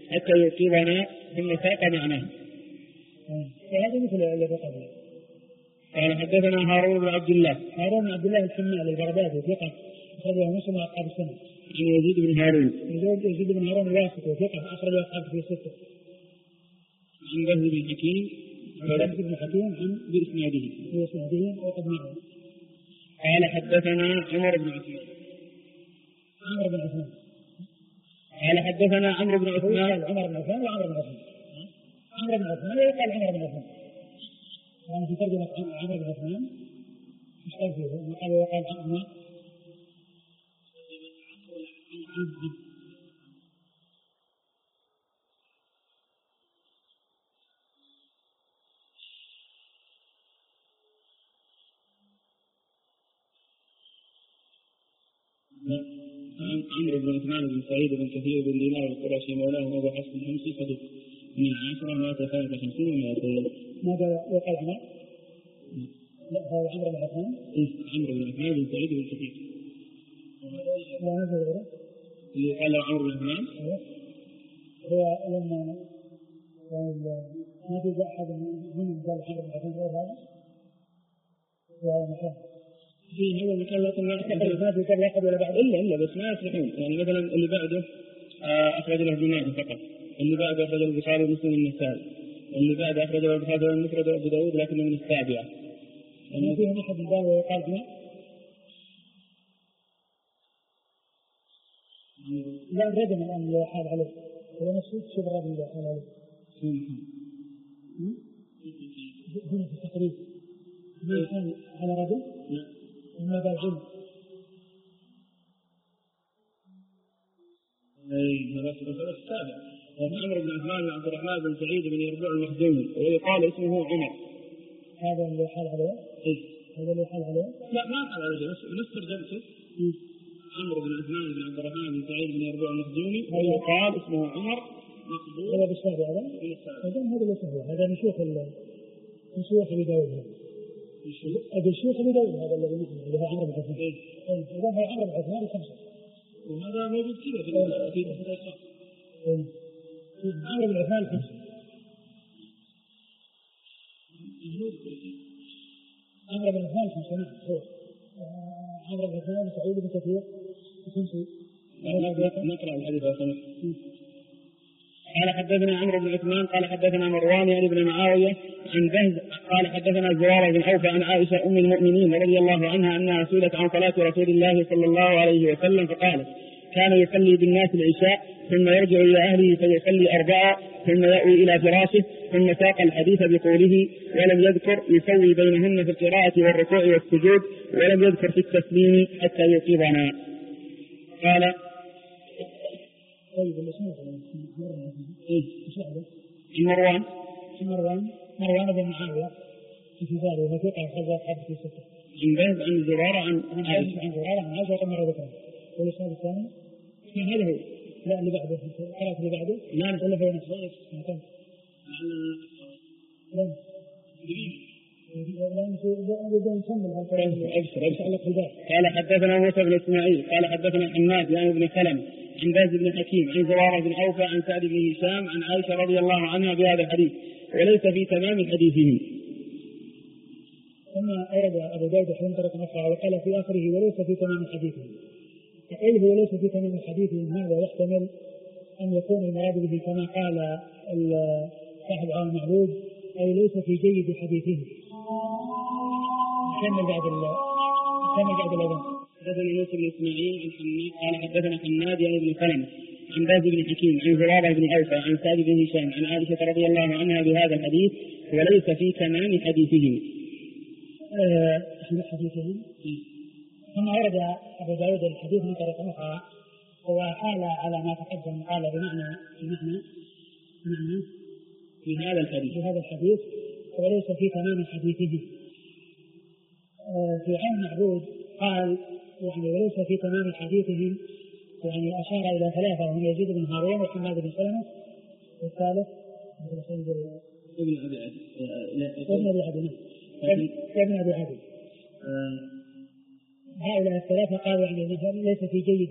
ثم ساق معناه. هذا مثل الذي قبله. قال حدثنا هارون بن عبد الله الحمال البغدادي ثقة أخرجه مسلم وأصحاب السنة. عن يزيد بن هارون الواسطي ثقة أخرجه أصحاب في 6. عن بهز بن حكيم عن بإسناده وقد معه. قال حدثنا عمر بن عثمان. قال حدثنا عمرو بن عثمان. عمر بن عثمان وعمر بن عثمان. عمرو بن عثمان ويقال عمر بن عثمان. يعني في ترجمة عمرو بن عثمان مش قال فيه قال وقال عمرو. عمرو بن عثمان بن سعيد بن كثير بن دينار القرشي مولاه ابو حفص الحمصي صدوق من 10 153 و200. ماذا يقال عمر؟ لا هذا عمرو بن عثمان. عمرو بن عثمان بن سعيد بن كثير. وهذا غيره اللي قال عمرو بن عثمان هو لما ما في احد منهم قال عمرو بن عثمان غير هذا وهذا مكان في هذا المكان لكن ما في قبل أحد ولا بعد إلا بس ما يصلحون. يعني مثلا اللي بعده أخرج له ابن ماجه فقط، اللي بعده أخرج البخاري ومسلم النسائي، اللي بعده أخرج له البخاري والمفرد وأبو داود لكنه من السابعة. يعني فيهم أحد قال ويقال هنا لا ردم الآن اللي حال عليه هو نفسه شو الرجل اللي حال عليه هنا في التقريب ما كان على رجل وما قال علم. هذا السابع. عمرو بن عثمان بن عبد الرحمن بن سعيد بن يربوع المخزومي ويقال اسمه عمر. هذا اللي حال عليه؟ هذا اللي حال عليه؟ لا ما حال عليه نفس ترجمته. عمرو بن عثمان بن عبد الرحمن بن سعيد بن يربوع المخزومي ويقال اسمه عمر مقبول. هذا بالسابع هذا ليس هو هذا من شيوخ أبي داود أبي الشيخ أبي داود هذا الذي نحن اللي هو عمرو بن عثمان. إذا هو عمرو بن عثمان الخمسة. وهذا موجود كذا في عمرو بن عثمان الخمسة. عمرو بن عثمان الخمسة نعم. عمرو بن عثمان سعيد بن كثير الخمسة. نقرأ الحديث يا سمح. قال حدثنا عمرو بن عثمان قال حدثنا مروان يعني بن معاوية عن بهز قال حدثنا زرارة بن أوفى عن عائشة أم المؤمنين رضي الله عنها أنها سئلت عن صلاة رسول الله صلى الله عليه وسلم فقالت كان يصلي بالناس العشاء ثم يرجع إلى أهله فيصلي 4 ثم يأوي إلى فراشه ثم ساق الحديث بقوله ولم يذكر يسوي بينهن في القراءة والركوع والسجود ولم يذكر في التسليم حتى يوقظنا. قال مروان بن معاوية في ذلك وثيقة حزات حدث في 6 عن بهز عن زرارة عن عائشة وقمر ذكرها. والإسناد الثاني هذا هو لا اللي بعده قرأت اللي بعده لا ولا هو نفسه قال حدثنا موسى بن اسماعيل قال حدثنا حماد يعني بن سلمة عن باز بن حكيم عن زرارة بن أوفى عن سعد بن هشام عن عائشة رضي الله عنها بهذا الحديث وليس في تمام حديثهم. ثم أورد أبو داود حين طرق نفسه وقال في آخره وليس في تمام حديثهم. فقوله وليس في تمام حديثهم هذا يحتمل أن يكون المراد به كما قال صاحب عون المعبود أي ليس في جيد حديثهم. كمل بعد الأذان. حدثنا موسى بن اسماعيل عن حماد قال حدثنا حماد يعني بن سلمة عن باز بن حكيم عن زرارة بن أوفى عن سعد بن هشام عن عائشة رضي الله عنها بهذا الحديث وليس في تمام حديثهم. ثم ورد أبو داود الحديث من طريق أخرى وحال على ما تقدم قال بمعنى في هذا الحديث وليس في تمام حديثه. في عون معبود قال يعني وليس في تمام حديثهم يعني أشار إلى 3 وهم يزيد بن هارون وحماد بن سلمة والثالث ابن أبي عدي. هؤلاء 3 قالوا يعني ليس في جيد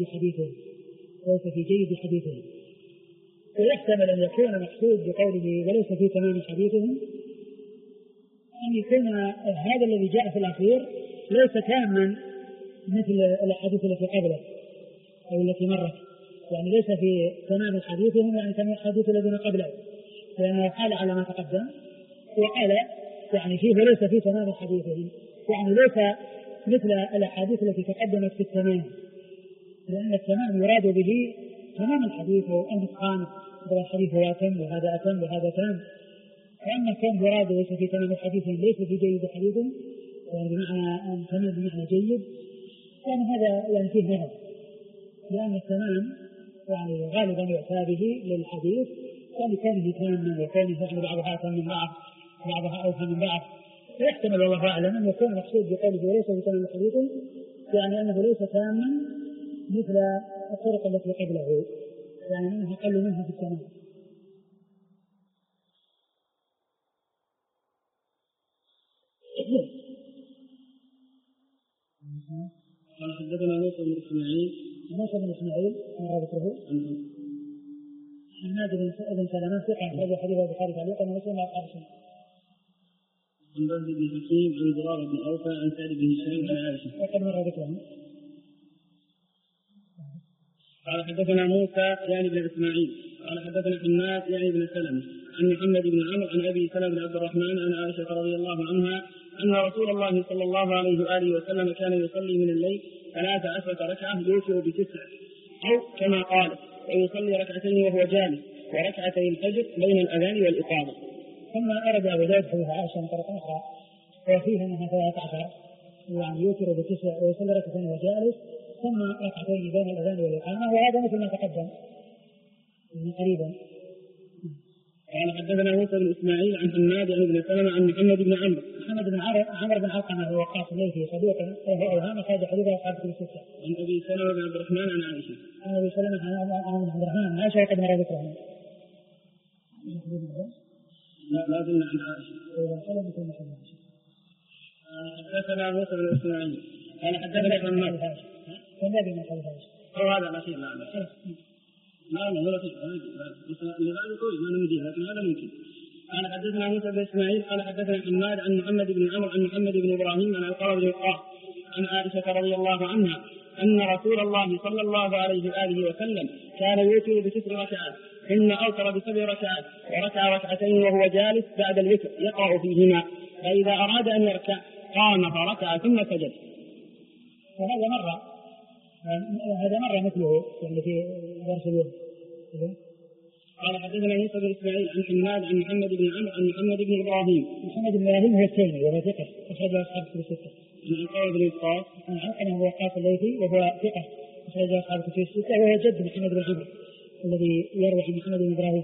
حديثهم. ويحتمل أن يكون مقصود بقوله وليس في تمام حديثهم أن يكون هذا الذي جاء في الأخير ليس تاما مثل الأحاديث التي قبله أو التي مرت يعني ليس في تمام حديثهم يعني كما الحديث الذين قبله لأنه قال على ما تقدم وقال يعني فيه وليس في تمام حديثهم يعني ليس مثل الأحاديث التي تقدمت في التمام، لأن التمام يراد به تمام الحديث والنقصان، هذا الحديث هو أتم وهذا أتم وهذا تام. وأما كان يراد ليس في تمام الحديث ليس في جيد حديث، يعني بمعنى تمام بمعنى جيد، يعني هذا يعني فيه نظر، لأن التمام يعني غالبا يؤتى به للحديث يعني كونه تاما وكونه يعني بعضها أتم من بعض بعضها أوفى من بعض. فيحتمل والله أعلم أن يكون المقصود بقوله ليس في تمام الحديث يعني أنه ليس تاما مثل الطرق التي قبله، يعني منها أقل منها في التمام. قال حدثنا موسى بن إسماعيل مر ذكره حماد بن سلمة ثقة أخرج حديث البخاري تعليقا ومسلم على أصحاب السنة. عن بهز بن حكيم عن زرارة بن أوفى عن سعد بن هشام عن عائشة وقد مر ذكره. قال حدثنا موسى يعني بن إسماعيل قال حدثنا حماد يعني بن سلمة عن محمد بن عمرو عن أبي سلمة بن عبد الرحمن عن عائشة رضي الله عنها أن رسول الله صلى الله عليه وآله وسلم كان يصلي من الليل 13 ركعة يوتر ب9 أو كما قال ويصلي ركعتين وهو جالس وركعتي الفجر بين الأذان والإقامة. ثم أرد أبو داود حديث عائشة من طريق أخرى وفيه أنها 13 يعني يوتر ب9 ويصلي ركعتين وهو جالس ثم ركعتين بين الأذان والإقامة، وهذا مثل ما تقدم قريبا. قال حدثنا موسى بن إسماعيل عن حماد عن ابن سلمة عن محمد بن عمرو عمرو بن علقمة هو وقاص الليثي صدوق له أوهام أخرج حديثه أصحاب الكتب الستة. عن أبي سلمة بن عبد الرحمن عن عائشة. عن أبي سلمة عن عبد الرحمن عن عائشة وقد مر ذكرها. لا زلنا عن عائشة. حدثنا موسى بن إسماعيل قال حدثنا حماد فالنبي من حديث عائشة. هذا الأخير لا ولا شيء اللي بعده كويس ما نمديه لكن هذا ممكن. قال حدثنا موسى بن إسماعيل قال حدثنا حماد عن محمد بن عمرو عن محمد بن إبراهيم عن القرى بن وقاص عن عائشة رضي الله عنها أن رسول الله صلى الله عليه وآله وسلم كان يوتر ب9 ركعات ثم أوتر ب7 ركعات وركع ركعتين وهو جالس بعد الوتر يقرأ فيهما، فإذا أراد أن يركع قام فركع ثم سجد. هذا مرة مثله يعني في درس اليوم. قال حدثنا موسى بن إسماعيل عن حماد عن محمد بن عمرو عن محمد بن إبراهيم. محمد بن إبراهيم هو التيمي وهو ثقة أخرج أصحاب الكتب الستة. عن القرى بن وقاص عن علقمة هو وقاص الليثي وهو ثقة أخرج أصحاب الكتب الستة وهو جد محمد بن عمرو الذي يروي عن محمد بن إبراهيم.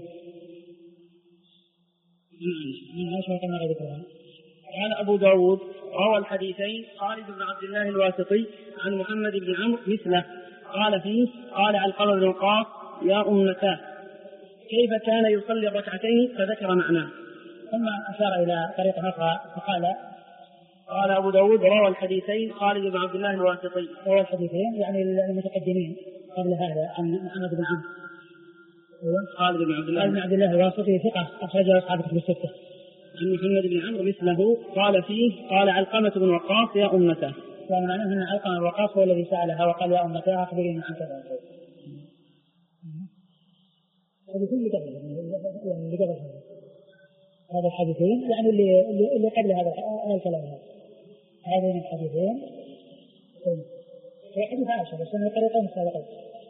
من عائشة وقد مر ذكرها. قال أبو داود روى الحديثين خالد بن عبد الله الواسطي عن محمد بن عمرو مثله قال فيه قال علقمة بن وقاص يا أمتاه كيف كان يصلي الركعتين فذكر معناه، ثم أشار إلى طريقة أخرى فقال قال أبو داود روى الحديثين خالد بن عبد الله الواسطي. روى الحديثين يعني المتقدمين قبل هذا عن محمد بن عمرو. خالد بن عبد الله الواسطي ثقة أخرجه أصحاب الكتب الستة. عن محمد بن عمرو مثله قال فيه قال علقمة بن وقاص يا أمته. فمعناه أن علقمة بن وقاص هو الذي سألها وقال يا أمته أخبريني عن كذا. هذا كله قبل هذا الحديثين يعني اللي قبل هذا الكلام هذين الحديثين هو حديث عائشة بس من طريقين سابقين.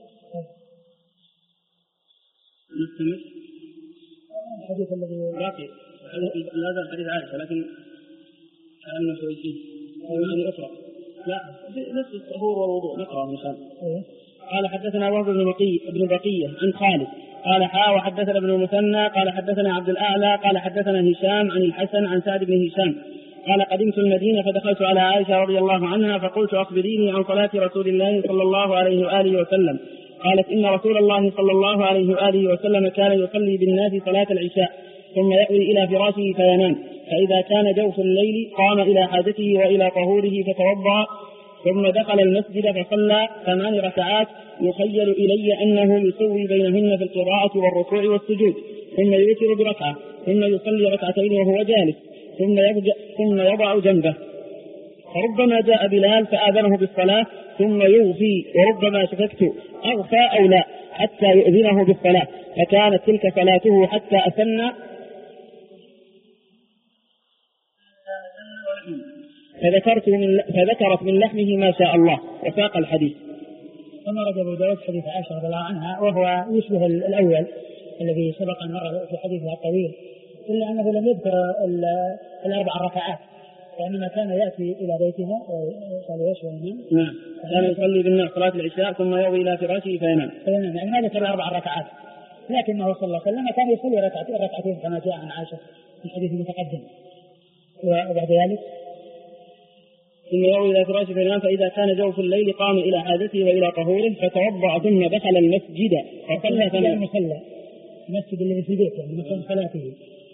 نستمر الحديث الذي باقي هذا الحديث عائشة لكن كأنه شويتين يعني أخرى لا نفس الطهور والوضوء نقرأ مثال. قال حدثنا وهب بن بقية عن خالد قال وحدثنا ابن المثنى قال حدثنا عبد الأعلى قال حدثنا هشام عن الحسن عن سعد بن هشام قال قدمت المدينة فدخلت على عائشة رضي الله عنها فقلت أخبريني عن صلاة رسول الله صلى الله عليه وآله وسلم. قالت إن رسول الله صلى الله عليه وآله وسلم كان يصلي بالناس صلاة العشاء ثم يأوي إلى فراشه فينام، فإذا كان جوف الليل قام إلى حاجته وإلى طهوره فتوضأ ثم دخل المسجد فصلى 8 ركعات يخيل إلي أنه يسوي بينهن في القراءة والركوع والسجود ثم يوتر بركعة ثم يصلي ركعتين وهو جالس ثم يضع جنبه، فربما جاء بلال فآذنه بالصلاة ثم يوفي وربما شككت أغفى أو لا حتى يؤذنه بالصلاة، فكانت تلك صلاته حتى أسن فذكرت من لحمه ما شاء الله وساق الحديث. ثم رد أبو داود حديث عائشة رضي الله عنها وهو يشبه الأول الذي سبق أن مر في حديثها الطويل، إلا أنه لم يذكر الأربع ركعات، وإنما كان يأتي إلى بيتها ويصلي وينام. نعم، كان يصلي بالناس صلاة العشاء ثم يأوي إلى فراشه فينام. يعني ما ذكر الأربع ركعات، لكنه صلى الله عليه وسلم كان يصلي ركعتين كما جاء عن عائشة في الحديث المتقدم. وبعد ذلك ثم يأوي إلى فراشه فينام، فإذا كان جوف الليل قام إلى حاجته وإلى طهوره فتوضأ ثم دخل المسجد فصلى في المصلى، المسجد الذي في بيته يعني مكان صلاته.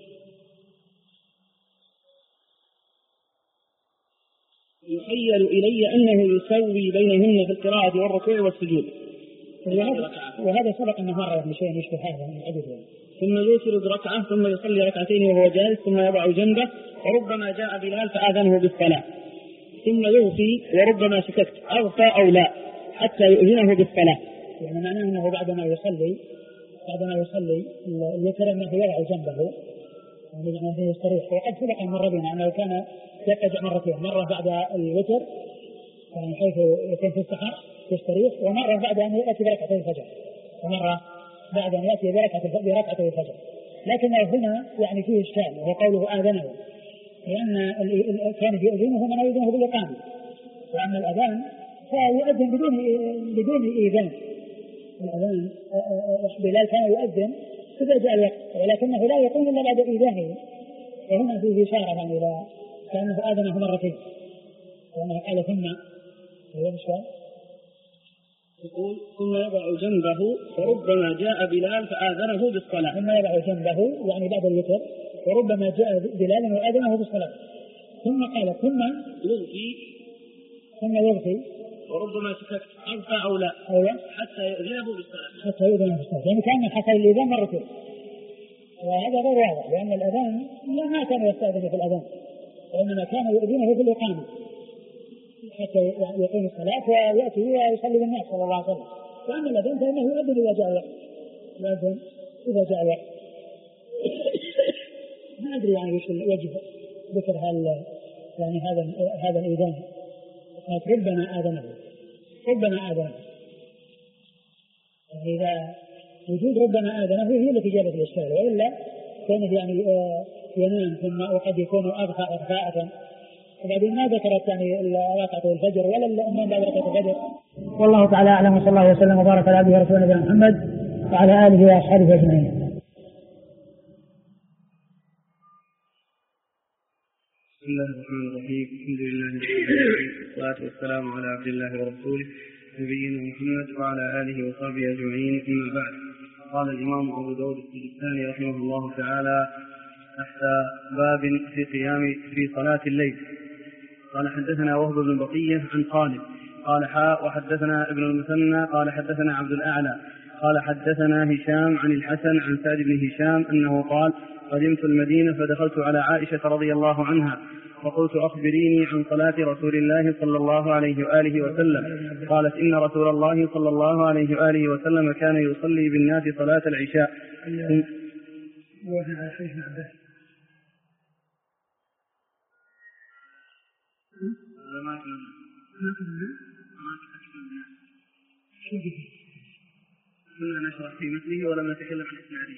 يخيل إلي أنه يسوي بينهن في القراءة والركوع والسجود. وهذا سبق أنه مر بشيء يشبه هذا من عدده. ثم يوتر بركعة ثم يصلي ركعتين وهو جالس ثم يضع جنبه، وربما جاء بلال فآذنه بالصلاة ثم يوفي وربما سكت أغفى أو لا حتى يؤذنه بالصلاة. يعني معناه أنه بعدما يصلي الوتر أنه يضع جنبه يعني يستريح. وقد سبق أن مر بنا أنه كان يقعد مرتين، مرة بعد الوتر يعني حيث يكون في السحر يستريح، ومرة بعد أن يأتي بركعتي الفجر، ومرة بعد أن يأتي بركعتي الفجر. لكن هنا يعني فيه إشكال وهو قوله آذنه، لأن كان يؤذنه من يؤذنه بالإقامة، وأما الأذان فيؤذن بدون إيذان. الأذان بلال كان يؤذن إذا جاء الوقت، ولكنه لا يقوم إلا بعد إيذانه، وهنا فيه إشارة يعني إلى كأنه آذنه مرتين، وأنه قال ثم هو مشكلة يقول ثم يضع جنبه وربما جاء بلال فآذنه بالصلاة. ثم يضع جنبه يعني بعد الوتر، وربما جاء بلال وآذنه بالصلاة. ثم قال ثم يغفي وربما سكت أغفى أو لا حتى يؤذنه بالصلاة. يعني كان حصل الإذان مرتين، وهذا غير واضح، لأن الأذان ما كان يستأذن في الأذان، وإنما كان يؤذنه في الإقامة حتى يقيم الصلاة ويأتي ويصلي بالناس صلى الله عليه وسلم. وأما الأذان فإنه يؤذن إذا جاء الوقت. ما أدري يعني وش الوجه ذكر يعني هذا الإذان. ربما آذنه يعني إذا وجود ربما آذنه هي التي جابت الإشكال، وإلا كانت يعني ينام ثم وقد يكون أغفاء. وبعدين ما ذكرت يعني ركعة الفجر ولا النوم بعد ركعة الفجر. والله تعالى أعلم، وصلى الله وسلم وبارك على عبده ورسوله نبينا محمد وعلى آله وأصحابه أجمعين. بسم الله الرحمن الرحيم. الحمد لله رب العالمين، والصلاة والسلام على عبد الله ورسوله نبينا محمد وعلى آله وصحبه أجمعين. أما بعد، قال الإمام أبو داود السجستاني رحمه الله تعالى تحت باب في قيام في صلاة الليل. قال حدثنا وهب بن بقية عن خالد قال وحدثنا ابن المثنى قال حدثنا عبد الأعلى قال حدثنا هشام عن الحسن عن سعد بن هشام أنه قال قدمت المدينة فدخلت على عائشة رضي الله عنها فقلت أخبريني عن صلاة رسول الله صلى الله عليه وآله وسلم. قالت إن رسول الله صلى الله عليه وآله وسلم كان يصلي بالناس صلاة العشاء. كنا نشرح في مثله ولم نتكلم عن إسناده.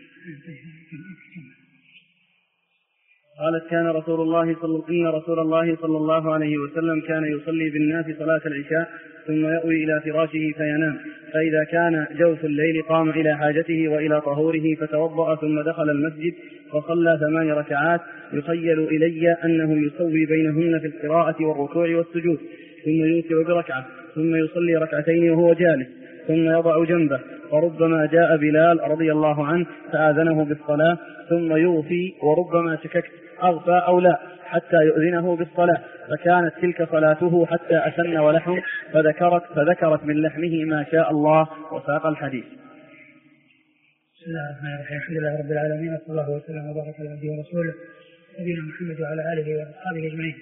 قالت إن رسول الله صلى الله عليه وسلم كان يصلي بالناس صلاة العشاء ثم يأوي إلى فراشه فينام، فإذا كان جوف الليل قام إلى حاجته وإلى طهوره فتوضأ ثم دخل المسجد وصلى 8 ركعات. يخيل إلي أنه يسوي بينهن في القراءة والركوع والسجود، ثم يوتر بركعة ثم يصلي ركعتين وهو جالس ثم يضع جنبه، وربما جاء بلال رضي الله عنه فآذنه بالصلاة ثم يوفي وربما سكت أغفى أو لا حتى يؤذنه بالصلاة. فكانت تلك صلاته حتى أسن ولحم، فذكرت من لحمه ما شاء الله وساق الحديث. بسم الله الرحمن الرحيم. الحمد لله رب العالمين، وصلى الله وسلم وبارك على عبده ورسوله نبينا محمد وعلى آله وأصحابه أجمعين.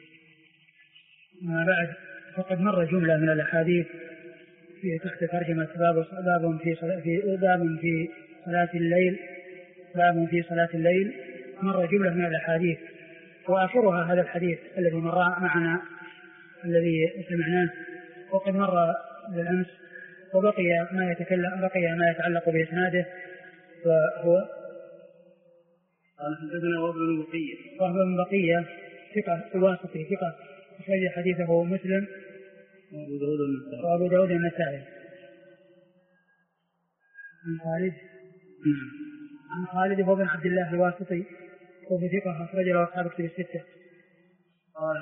ما بعد، فقد مر جملة من الأحاديث في تحت ترجمة باب في صلاة الليل. مر جملة من الأحاديث وآخرها هذا الحديث الذي مر معنا الذي سمعناه وقد مر بالأمس، وبقي ما يتعلق بإسناده، وهو قال حدثنا وهب بن بقية ثقة الواسطي ثقة أخرج حديثه مسلم وأبو داود النسائي. عن خالد هو بن عبد الله الواسطي وهو ثقة أخرج له أصحاب الكتب الستة. قال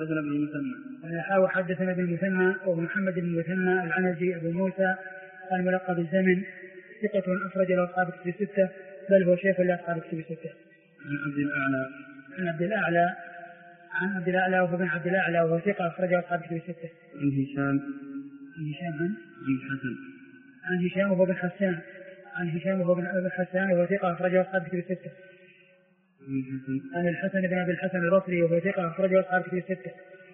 وحدثنا ابن المثنى ومحمد بن المثنى العنزي أبو موسى الملقب بالزمن ثقة أخرج له أصحاب الكتب الستة، بل هو شيخ لأصحاب الكتب الستة. عن عبد الأعلى وهو بن عبد الأعلى وهو ثقة أخرج له أصحاب الكتب الستة. عن هشام وهو بن حسان وهو ثقة أخرج له أصحاب الكتب الستة. عن الحسن بن أبي الحسن البصري وهو ثقة أخرج له أصحاب الكتب الستة.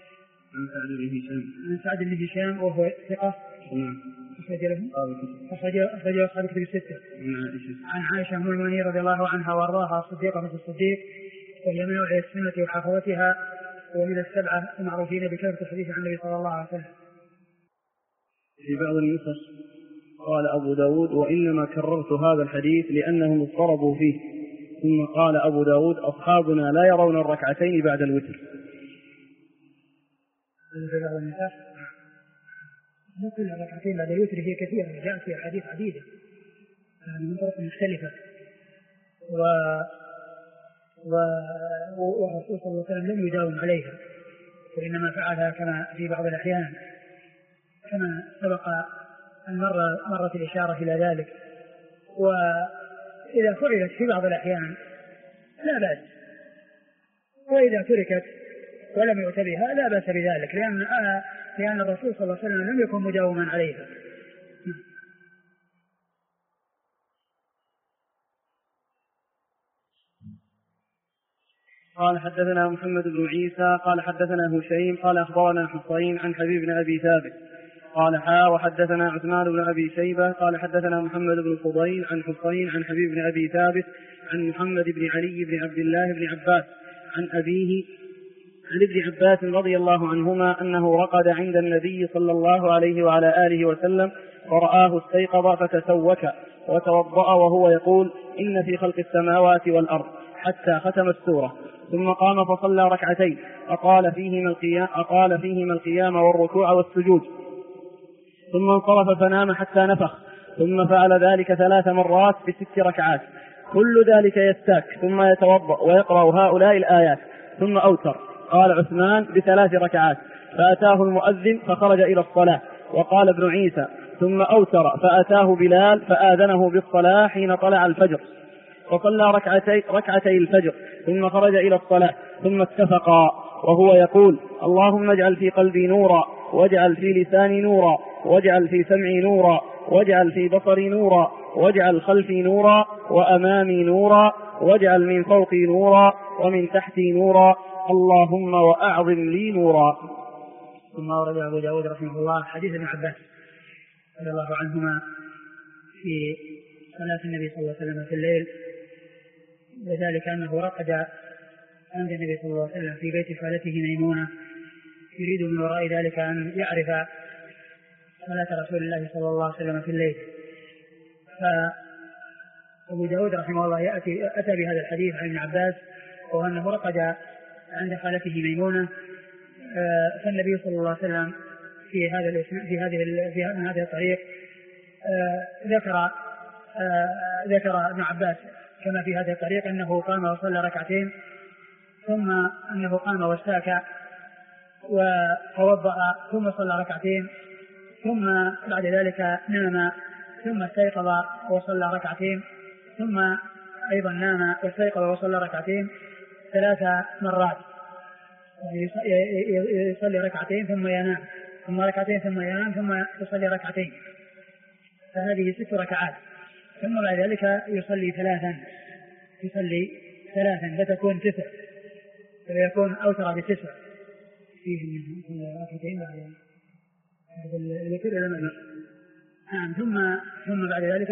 عن سعد بن هشام وهو ثقة أخرج له أصحاب الكتب الستة. عن عائشة أم المؤمنين رضي الله عنها وأرضاها الصديقة بنت الصديق وهي من أوعية السنة وحافظتها ومن السبعة المعروفين بكثرة الحديث عن النبي صلى الله عليه وسلم. في بعض النسخ قال أبو داود وإنما كررت هذا الحديث لأنهم اضطربوا فيه، ثم قال أبو داود أصحابنا لا يرون الركعتين بعد الوتر. كل الركعتين بعد الوتر هي كثيرة، جاءت في أحاديث عديدة من طرق مختلفة، والرسول صلى الله عليه وسلم لم يداوم عليها، وإنما فعلها كما في بعض الأحيان كما سبق أن مرت الإشارة إلى ذلك. وإذا فعلت في بعض الأحيان لا بأس، وإذا تركت ولم يؤت بها لا بأس بذلك، لأن الرسول صلى الله عليه وسلم لم يكن مداوما عليها. قال حدثنا محمد بن عيسى قال حدثنا هشيم قال أخبرنا حصين عن حبيب بن أبي ثابت قال وحدثنا عثمان بن أبي شيبة قال حدثنا محمد بن فضيل عن حصين عن حبيب بن أبي ثابت عن محمد بن علي بن عبد الله بن عباس عن أبيه عن ابن عباس رضي الله عنهما أنه رقد عند النبي صلى الله عليه وعلى آله وسلم فرآه استيقظ فتسوك وتوضأ وهو يقول إن في خلق السماوات والأرض حتى ختم السورة، ثم قام فصلى ركعتين أقال فيهما القيام والركوع والسجود، ثم انصرف فنام حتى نفخ، ثم فعل ذلك 3 مرات ب6 ركعات، كل ذلك يستاك ثم يتوضأ ويقرأ هؤلاء الآيات ثم أوتر. قال عثمان ب3 ركعات، فأتاه المؤذن فخرج إلى الصلاة. وقال ابن عيسى ثم أوتر فأتاه بلال فآذنه بالصلاة حين طلع الفجر، فصلى ركعتي الفجر ثم خرج إلى الصلاة، ثم اتفقا وهو يقول اللهم اجعل في قلبي نورا، واجعل في لساني نورا، واجعل في سمعي نورا، واجعل في بصري نورا، واجعل خلفي نورا وأمامي نورا، واجعل من فوقي نورا ومن تحتي نورا، اللهم وأعظم لي نورا. ثم ورد أبو داود رحمه الله حديث ابن عباس رضي الله عنهما في صلاة النبي صلى الله عليه وسلم في الليل، وذلك أنه رقد عند النبي صلى الله عليه وسلم في بيت خالته ميمونة، يريد من وراء ذلك أن يعرف صلاة رسول الله صلى الله عليه وسلم في الليل. فأبو داود رحمه الله أتى بهذا الحديث عن ابن عباس وأنه رقد عند خالته ميمونة. فالنبي صلى الله عليه وسلم في هذا الطريق ذكر ابن عباس كما في هذا الطريق أنه قام وصلى ركعتين، ثم أنه قام واستاك وتوضأ ثم صلى ركعتين، ثم بعد ذلك نام ثم استيقظ وصلى ركعتين، ثم أيضا نام واستيقظ وصلى ركعتين 3 مرات، يصلي ركعتين ثم ينام، ثم ركعتين ثم ينام، ثم يصلي ركعتين، فهذه 6 ركعات. ثم بعد ذلك يصلي 3 فتكون 9، فيكون أوتر ب9 فيه ركعتين بعد الذكر لما ثم بعد ذلك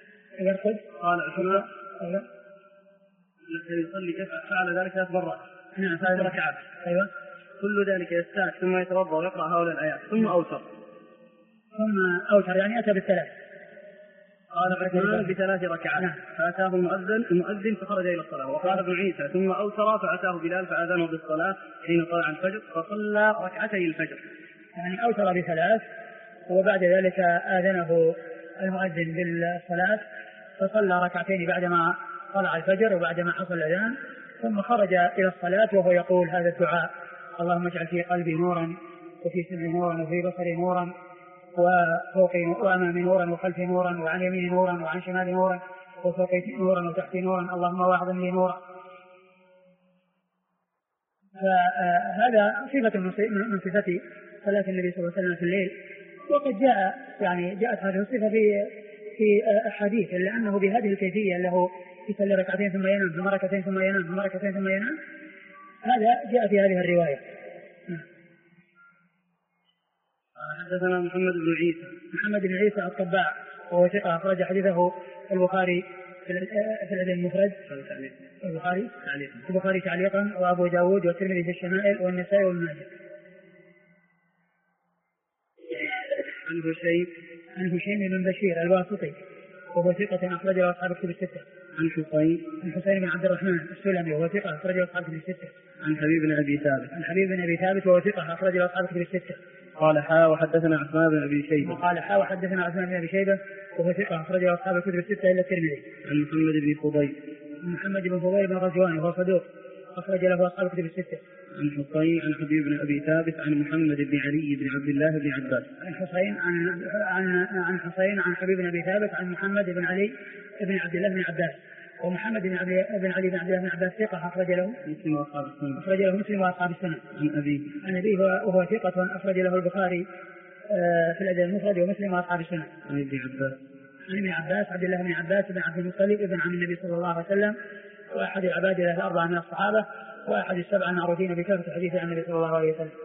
يرقد. قال عثمان يصلي فعل ذلك 3 مرات، نعم 3 ركعات. أيوة. كل ذلك يستاك ثم يتوضأ ويقرأ هؤلاء الآيات ثم أوتر. يعني أتى بالثلاث. قال عثمان ب3 ركعات. فأتاه المؤذن فخرج إلى الصلاة. وقال ابن عيسى ثم أوتر فأتاه بلال فأذنه بالصلاة حين طلع الفجر فصلى ركعتي الفجر. يعني أوتر ب3 وبعد ذلك آذنه المؤذن بالصلاة فصلى ركعتين بعدما طلع الفجر وبعدما حصل الأذان ثم خرج إلى الصلاة وهو يقول هذا الدعاء: اللهم اجعل في قلبي نورا وفي سمعي نورا وفي بصري نورا وفوقي وأمامي نورا وخلفي نورا وعن يميني نورا وعن شمالي نورا وفوقي نورا وتحتي نورا اللهم واعظم لي نورا. فهذا صفة من صفات صلاة النبي صلى الله عليه وسلم في الليل. وقد جاءت هذه الصفة في أحاديث إلا أنه بهذه الكيفية له يصلي ركعتين ثم ينام ثم ركعتين ثم ينام ثم ركعتين ثم ينام. هذا جاء في هذه الرواية. حدثنا محمد بن عيسى الطباع وهو ثقة أخرج حديثه البخاري في الأدب المفرد البخاري تعليقا وأبو داود والترمذي في الشمائل والنسائي وابن ماجه. عن هشيم بن بشير الواسطي وهو ثقة أخرج له أصحاب الكتب الستة. عن حسين بن عبد الرحمن السلمي وهو ثقة أخرج له أصحاب الكتب الستة. عن حبيب بن أبي ثابت وهو ثقة أخرج له أصحاب الكتب الستة. قال وحدثنا عثمان بن أبي شيبة وهو ثقة أخرج له أصحاب الكتب الستة إلا الترمذي. عن محمد بن فضيل بن غزوان وهو صدوق أخرج له أصحاب الكتب الستة. عن حبيب بن أبي ثابت عن محمد بن علي بن عبد الله بن عباس. عن حسين عن حبيب بن أبي ثابت عن محمد بن علي بن عبد الله بن عباس. ومحمد بن علي بن عبد الله بن عباس ثقة أخرج له مسلم وأصحاب السنة. عن أبيه وهو ثقة أخرج له البخاري في الأدب المفرد ومسلم وأصحاب السنة. عن ابن عباس عبد الله بن عباس بن عبد المطلب ابن عم النبي صلى الله عليه وسلم وأحد العباد الأربعة من الصحابة وأحد السبعة المعروفين بكثرة حديث عن النبي صلى الله عليه وسلم.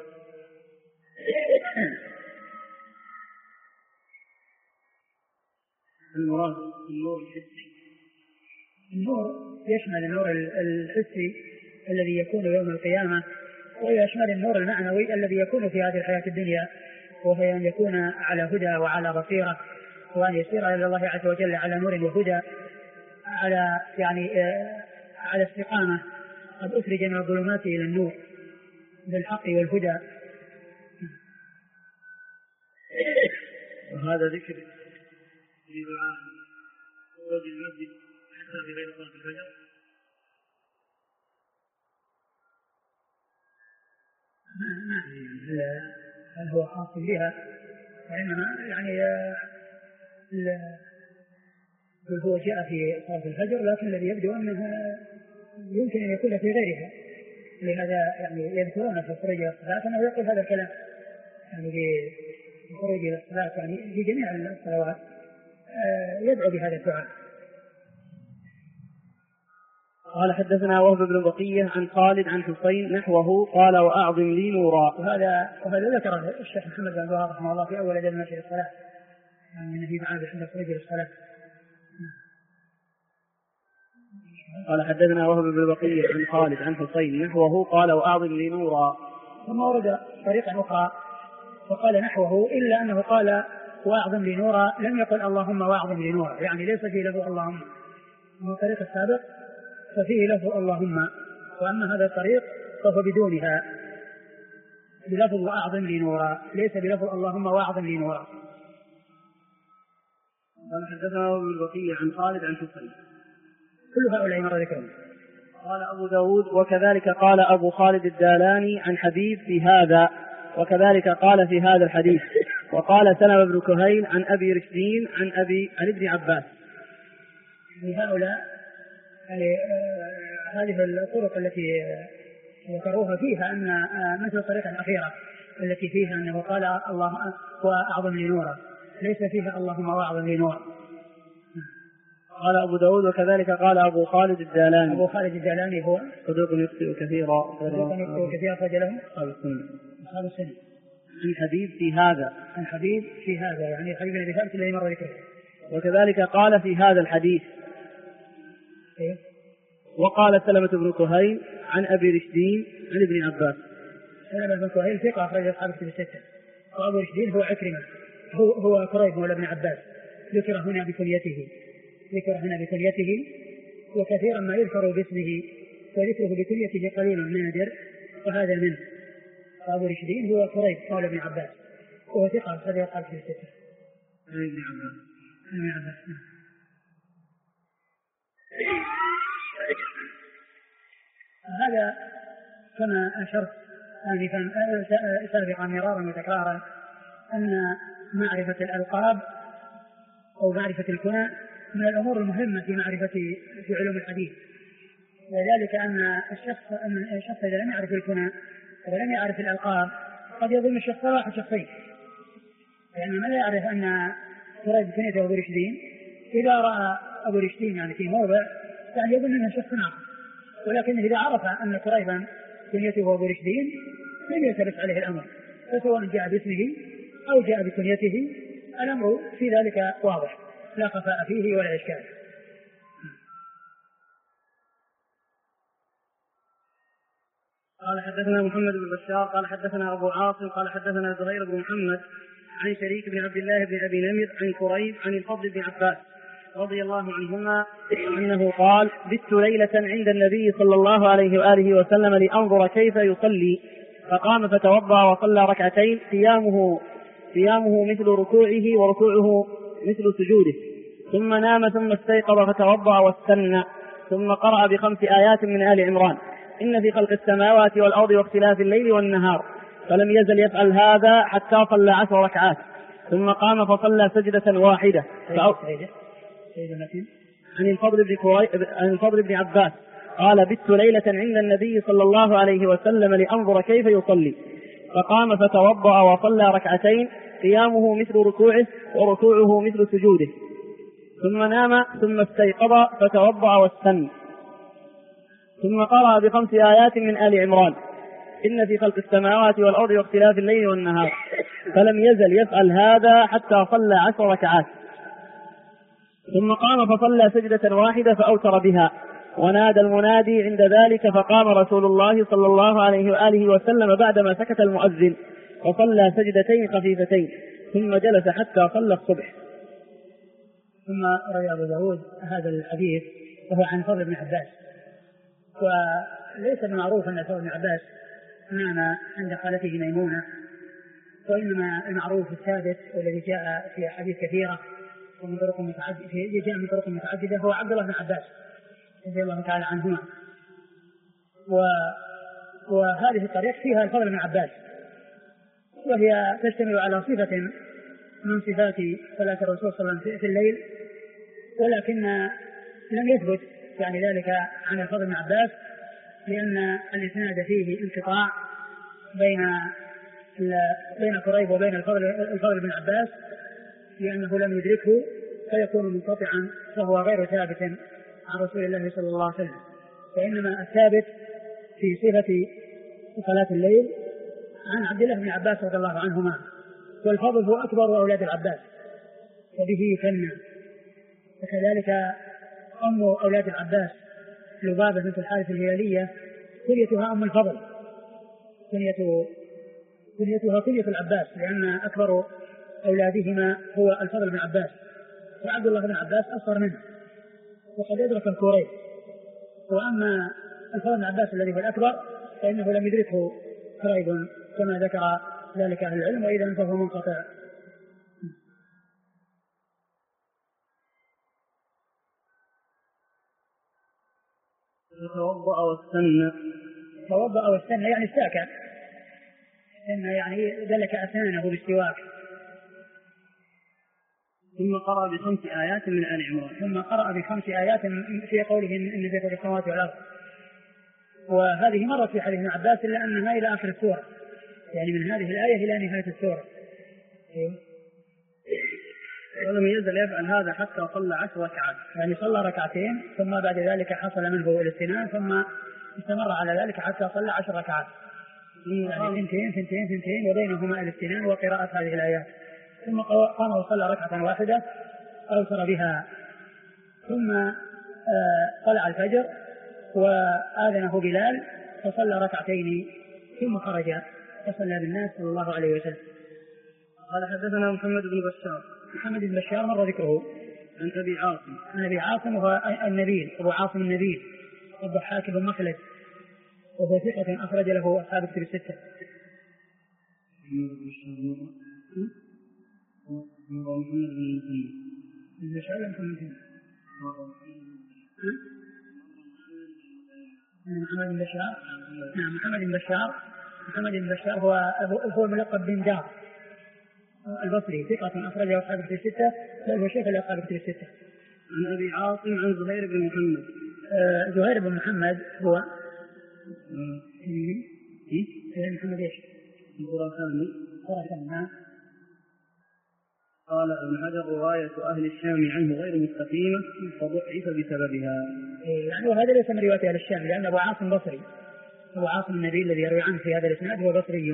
المراد النور الحسي. النور يشمل النور الحسي الذي يكون يوم القيامة ويشمل النور المعنوي الذي يكون في هذه الحياة الدنيا وهي أن يكون على هدى وعلى بصيرة وأن يسير إلى الله عز وجل على نور وهدى على استقامة قد أخرج من الظلمات إلى النور بالحق والهدى. وهذا ذكر في دعاء خروج المسجد حتى في غير صلاة الفجر. هل هو خاص بها وإنما هو جاء في صلاة الفجر لكن الذي يبدو أنه يمكن أن يكون في غيرها. لهذا يذكرون في الخروج إلى الصلاة أنه يقول هذا الكلام في الخروج إلى الصلاة في جميع الصلوات يدعو بهذا الدعاء. قال حدثنا وهب بن بقية عن خالد عن حسين نحوه قال وأعظم لي نورا. وهذا ذكر الشيخ محمد بن عبد رحمه الله في أول أدب المشي الصلاة من في معاذ عند الخروج إلى الصلاة. قال حدثنا وهب بن بقية عن خالد عن حسين نحوه قال وأعظم لي نورا. ثم ورد طريقة أخرى وقال نحوه إلا أنه قال وأعظم لي نورا لم يقل اللهم وأعظم لي نورا يعني ليس فيه له اللهم. من الطريق السابق ففيه له اللهم وأما هذا الطريق فهو بدونها بلفظ وأعظم لي نورا ليس بلفظ اللهم وأعظم لي نورا. قال حدثنا وهب بن بقية عن خالد عن حسين كل هؤلاء مر ذكرهم. قال أبو داود وكذلك قال أبو خالد الدالاني عن حبيب في هذا وكذلك قال في هذا الحديث. وقال سلمة بن كهيل عن أبي رشدين عن ابن عباس. هؤلاء هذه الطرق التي ذكروها فيها أن مثل الطريقة الأخيرة التي فيها أنه قال الله وأعظم لي نورا ليس فيها اللهم وأعظم لي نورا. قال أبو داود وكذلك قال أبو خالد الدالاني. أبو خالد الدالاني هو صدوق يخطئ كثيرا أخرج له أصحاب السنة. عن حبيب في هذا يعني حبيب بن أبي ثابت الذي مر ذكره. وكذلك قال في هذا الحديث وقال سلمة بن كهيل عن أبي رشدين عن ابن عباس. سلمة بن كهيل ثقة أخرج أصحاب الكتب الستة. وأبو رشدين هو عكرمة هو كريب مولى ابن عباس، ذكر هنا بكنيته وكثيرا ما يذكر باسمه وذكره بكنيته قليل نادر وهذا منه. أبو رشدين هو كريب مولى ابن عباس وهو ثقة أخرج أصحاب الكتب الستة. ابن عباس. هذا كما أشرت آنفا سابقا مرارا وتكرارا أن معرفة الألقاب أو معرفة الكنى من الأمور المهمة في علوم الحديث، وذلك أن الشخص إذا لم يعرف الكنى ولم يعرف الألقاب قد يظن الشخص واحد شخصين، يعني من لا يعرف أن كريب كنيته أبو رشدين إذا رأى أبو رشدين يعني في موضع يعني يظن أنه شخص آخر، ولكن إذا عرف أن كريبا كنيته أبو رشدين لم يلتبس عليه الأمر، فسواء جاء باسمه أو جاء بكنيته الأمر في ذلك واضح لا خفاء فيه ولا إشكال. قال حدثنا محمد بن بشار قال حدثنا أبو عاصم قال حدثنا زهير بن محمد عن شريك بن عبد الله بن أبي نمر عن كريب عن الفضل بن عباس رضي الله عنهما أنه قال: بت ليلة عند النبي صلى الله عليه وآله وسلم لأنظر كيف يصلي، فقام فتوضأ وصلى ركعتين، قيامه مثل ركوعه وركوعه مثل سجوده، ثم نام ثم استيقظ فتوضأ واستنى، ثم قرأ ب5 آيات من آل عمران: إن في خلق السماوات والأرض واختلاف الليل والنهار، فلم يزل يفعل هذا حتى صلى 10 ركعات، ثم قام فصلى سجدة واحدة. عن الفضل بن عباس قال: بت ليلة عند النبي صلى الله عليه وسلم لأنظر كيف يصلي، فقام فتوضأ وصلى ركعتين، قيامه مثل ركوعه وركوعه مثل سجوده، ثم نام ثم استيقظ فتوضأ واستنى، ثم قرأ ب5 آيات من آل عمران: إن في خلق السماوات والأرض واختلاف الليل والنهار، فلم يزل يفعل هذا حتى صلى 10 ركعات، ثم قام فصلى سجدة واحدة فأوتر بها، ونادى المنادي عند ذلك، فقام رسول الله صلى الله عليه وآله وسلم بعدما سكت المؤذن فصلى سجدتين خفيفتين، ثم جلس حتى صلى الصبح. ثم روى أبو داود هذا الحديث وهو عن فضل بن عباس، وليس المعروف أن فضل بن عباس نام عند خالته ميمونة، وإنما المعروف الثابت والذي جاء في أحاديث كثيرة ومن طرق متعددة هو عبد الله بن عباس رضي الله تعالى عنهما، وهذه الطريق فيها الفضل بن عباس، وهي تشتمل على صفة من صفات صلاة الرسول صلى الله عليه وسلم في الليل، ولكن لم يثبت يعني ذلك عن الفضل بن عباس، لأن الإسناد فيه انقطاع بين كريب وبين الفضل بن عباس، لأنه لم يدركه فيكون منقطعا، فهو غير ثابت عن رسول الله صلى الله عليه وسلم، فإنما الثابت في صفة صلاة الليل عن عبد الله بن عباس رضي الله عنهما، والفضل هو أكبر أولاد العباس وبه يثنى، وكذلك أم أولاد العباس لبابة بنت الحارث الهلالية كنيتها أم الفضل، كنيتها كنية العباس، لأن أكبر أولادهما هو الفضل بن عباس، وعبد الله بن عباس أصغر منه وقد أدرك الكورين، وأما الفضل بن عباس الذي هو الأكبر فإنه لم يدركه كريب كما ذكر ذلك أهل العلم، وإذا فهو منقطع. توضأ واستنى يعني استاكى، إن يعني دلك أسنانه بالسواك. ثم قرأ ب5 آيات من آل عمران، ثم قرأ ب5 آيات في قوله إن في خلق السماوات والأرض، وهذه مرت في حديث ابن عباس إلا أنها إلى آخر السورة، يعني من هذه الآية إلى نهاية السورة. ولم يزل يفعل هذا حتى صلى 10 ركعات، يعني صلى ركعتين ثم بعد ذلك حصل منه الاستنان، ثم استمر على ذلك حتى صلى 10 ركعات، يعني ثنتين وبينهما الاستنان وقراءة هذه الآيات، ثم قام وصلى ركعة واحدة أوتر بها، ثم طلع الفجر وآذنه بلال فصلى ركعتين ثم خرج فصلى بالناس صلى الله عليه وسلم. قال حدثنا محمد بن بشار. محمد بن بشار مر ذكره. عن أبي عاصم. عن أبي عاصم وهو النبيل أبو عاصم النبيل الضحاك بن مخلد وهو ثقة أخرج له أصحاب الكتب الستة. محمد بن بشار. نعم محمد بن بشار. محمد بن بشار هو الملقب بن دار البصري ثقة أخرجه أصحاب الكتب الستة وهو شيخ لأصحاب الكتب الستة. عن أبي عاصم عن زهير بن محمد. زهير بن محمد هو محمد ايش؟ خراساني. قال ابن حجر رواية أهل الشام عنه غير مستقيمة فضعف بسببها. يعني وهذا ليس من رواية أهل الشام لأن أبو عاصم بصري. أبو عاصم النبي الذي يروي عنه في هذا الإسناد هو بصري.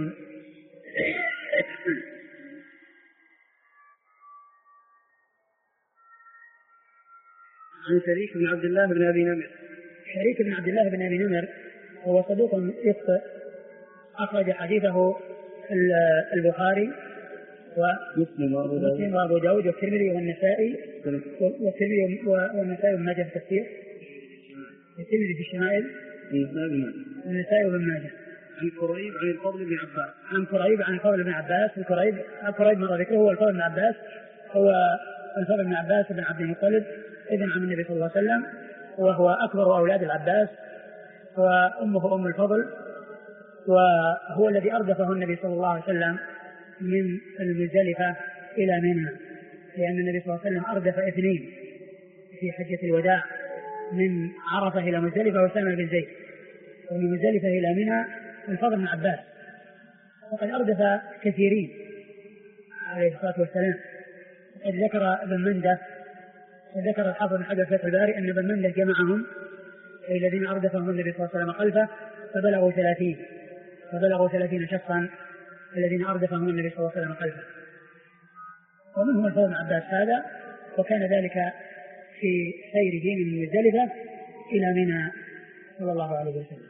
عن شريك بن عبد الله بن أبي نمر. شريك بن عبد الله بن أبي نمر هو صدوق يخطئ أخرج حديثه البخاري ومسلم وأبو داود والترمذي والنسائي والنسائي وابن ماجه في التفسير. الترمذي في الشمائل والنسائي وابن ماجه. عن كريب عن الفضل بن عباس. عن كريب عن الفضل بن عباس. كريب مر ذكره هو الفضل بن عباس هو الفضل بن عباس بن عبد المطلب ابن عم النبي صلى الله عليه وسلم وهو أكبر أولاد العباس وأمه أم الفضل وهو الذي أردفه النبي صلى الله عليه وسلم من المزدلفة إلى منى لأن النبي صلى الله عليه وسلم أردف 2 في حجة الوداع من عرفة إلى مزدلفة وسلمة بن زيد ومن مزدلفة إلى منى الفضل بن عباس وقد أردف كثيرين عليه الصلاة والسلام. قد ذكر ابن منده وذكر الحافظ بن حجر في فتح الباري أن ابن منده جمعهم الذين أردفهم النبي صلى الله عليه وسلم خلفه فبلغوا 30 شخصا الذين أردفهم النبي صلى الله عليه وسلم خلفه ومنهم الفضل بن عباس هذا وكان ذلك في سيره من مزدلفة إلى منى صلى الله عليه وسلم.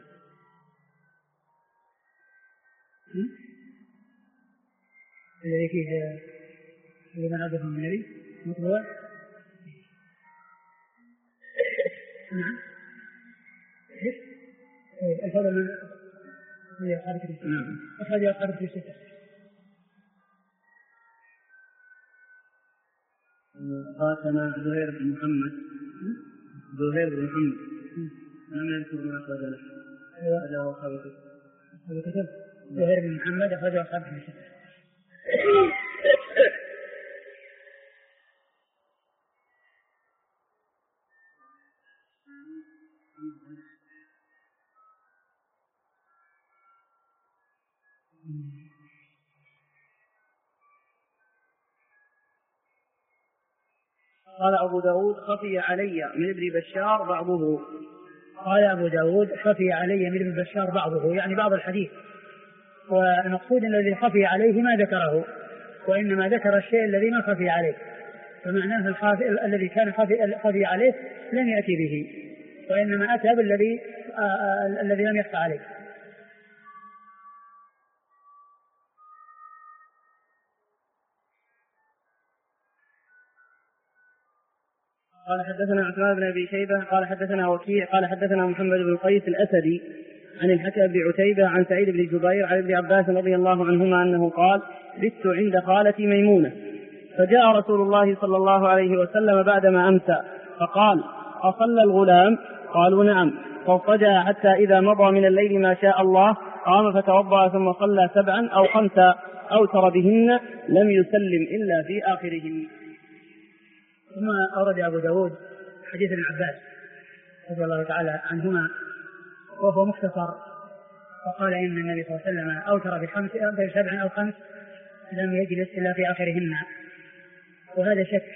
الذي فيه لمن أردفهم النبي مطبوع. نعم الفضل من أخرج أصحاب الكتب الستة. قاتنا زهير بن محمد لم يذكر ما أخرج له. أخرجه أصحاب الكتب. زهير بن محمد أخرجه أصحاب الكتب الستة. قال أبو داود خفي علي من ابن بشار بعضه. قال أبو داود خفي علي من ابن بشار بعضه يعني بعض الحديث والمقصود الذي خفي عليه ما ذكره وإنما ذكر الشيء الذي ما خفي عليه فمعناه الذي كان خفي عليه لم يأتي به وإنما أتى بالذي لم يخفى عليه. قال حدثنا عثمان بن أبي شيبة قال حدثنا وكيع قال حدثنا محمد بن قيس الأسدي عن الحكم بن عتيبة عن سعيد بن جبير عن ابن عباس رضي الله عنهما أنه قال بت عند خالتي ميمونة فجاء رسول الله صلى الله عليه وسلم بعدما أمسى فقال أصلى الغلام؟ قالوا نعم. فاضطجع حتى إذا مضى من الليل ما شاء الله قام فتوضأ ثم صلى 7 أو 5 أوتر بهن لم يسلم إلا في آخرهن. ثم أورد أبو داود حديث ابن عباس رضي الله تعالى عنهما وهو مختصر وقال إن النبي صلى الله عليه وسلم أوتر ب7 أو 5 لم يجلس إلا في آخرهن وهذا شك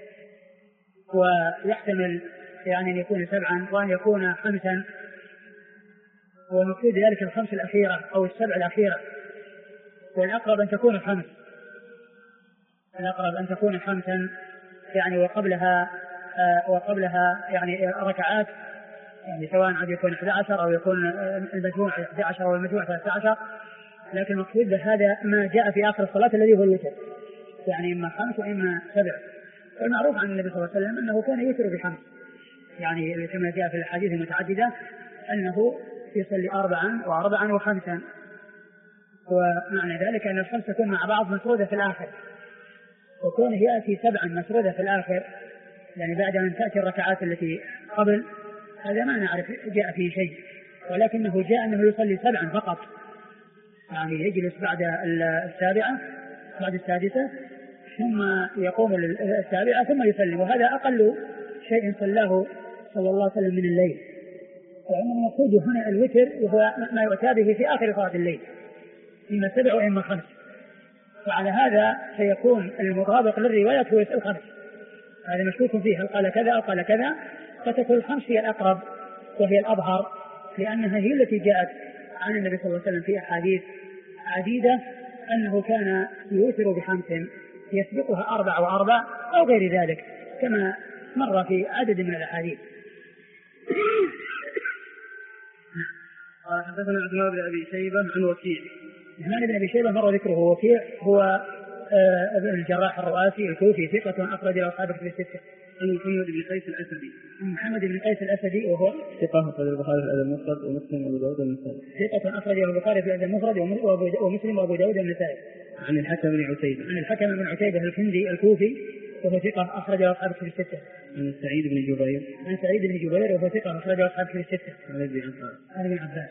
ويحتمل يعني أن يكون 7 وأن يكون 5 ومقصود ذلك 5 الأخيرة أو 7 الأخيرة والأقرب أن تكون 5 الأقرب أن تكون 5 يعني وقبلها يعني ركعات يعني سواء عاد يكون 11 أو يكون المجموع 11 أو المجموع 13، لكن المقصود بهذا ما جاء في آخر الصلاة الذي هو الوتر، يعني إما 5 وإما 7. والمعروف عن النبي صلى الله عليه وسلم أنه كان يوتر ب5، يعني كما جاء في الأحاديث المتعددة أنه يصلي 4 و4 و5، ومعنى ذلك أن ال5 تكون مع بعض مسرودة في الآخر، وكونه يأتي 7 مسرودة في الآخر يعني بعد أن تأتي الركعات التي قبل، هذا ما نعرف جاء فيه شيء، ولكنه جاء أنه يصلي 7 فقط، يعني يجلس بعد السابعة بعد السادسة ثم يقوم للسابعة ثم يسلم، وهذا أقل شيء صلاه صلى الله عليه وسلم من الليل. وأن المقصود هنا الوتر وهو ما يؤتى به في آخر صلاة الليل، إما 7 وإما 5، وعلى هذا سيكون المطابق للرواية هو 5، هذا مشكوك فيه هل قال كذا أو قال كذا، فتكون 5 هي الأقرب وهي الأظهر، لأنها هي التي جاءت عن النبي صلى الله عليه وسلم في أحاديث عديدة أنه كان يوتر ب5 يسبقها 4 و4 أو غير ذلك كما مر في عدد من الأحاديث. قال حدثنا عثمان بن أبي شيبة عن وكيع. عثمان بن أبي شيبة مر ذكره. وكيع هو ابن الجراح الرؤاسي الكوفي ثقة أخرج له أصحاب الكتب الستة. عن محمد بن قيس الأسدي. محمد بن قيس الأسدي وهو ثقة أخرج البخاري في الأدب المفرد ومسلم وأبو داود والنسائي. ثقة أخرج البخاري في الأدب المفرد ومسلم وأبو داود والنسائي. عن الحكم بن عتيبة. عن الحكم بن عتيبة الكندي الكوفي وهو ثقة أخرج له أصحاب الكتب الستة. عن سعيد بن جبير. عن سعيد بن جبير وهو ثقة أخرج له أصحاب الكتب الستة. عن ابن عباس.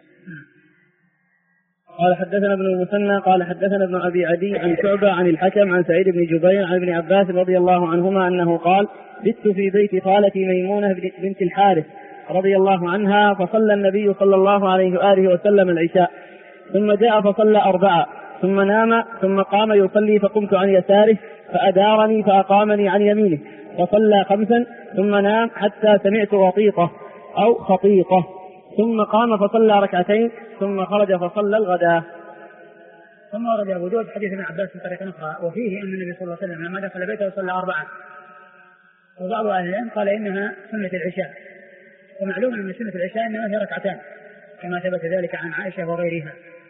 قال حدثنا ابن المثنى قال حدثنا ابن أبي عدي عن شعبة عن الحكم عن سعيد بن جبير عن ابن عباس رضي الله عنهما أنه قال: بت في بيت خالتي ميمونة بنت الحارث رضي الله عنها، فصلى النبي صلى الله عليه وآله وسلم العشاء، ثم جاء فصلى 4، ثم نام، ثم قام يصلي، فقمت عن يساره فأدارني فأقامني عن يمينه، فصلى 5، ثم نام حتى سمعت غطيطة أو خطيطة، ثم قام فصلى 2 ركعتين، ثم خرج فصلى الغداء. ثم ورد أبو داود حديث ابن عباس من طريق أخرى، وفيه أن النبي صلى الله عليه وسلم لما دخل بيته صلى 4، وبعض أهل العلم قال إنها سنة العشاء، ومعلوم أن سنة العشاء إنما هي 2 كما ثبت ذلك عن عائشة وغيرها،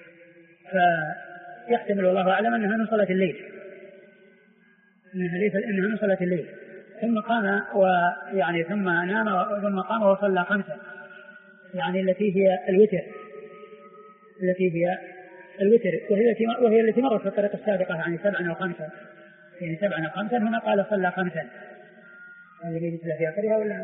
فيحتمل والله أعلم أنها من صلاة الليل، إنها من صلاة الليل. ثم قام ويعني ثم نام ثم قام وصلى 5، يعني التي هي الوتر وهي التي مرت في الطريقة السابقة، يعني 7 و5، يعني 7 و5، هنا قال صلى 5. هذه اللي مثل في آخرها ولا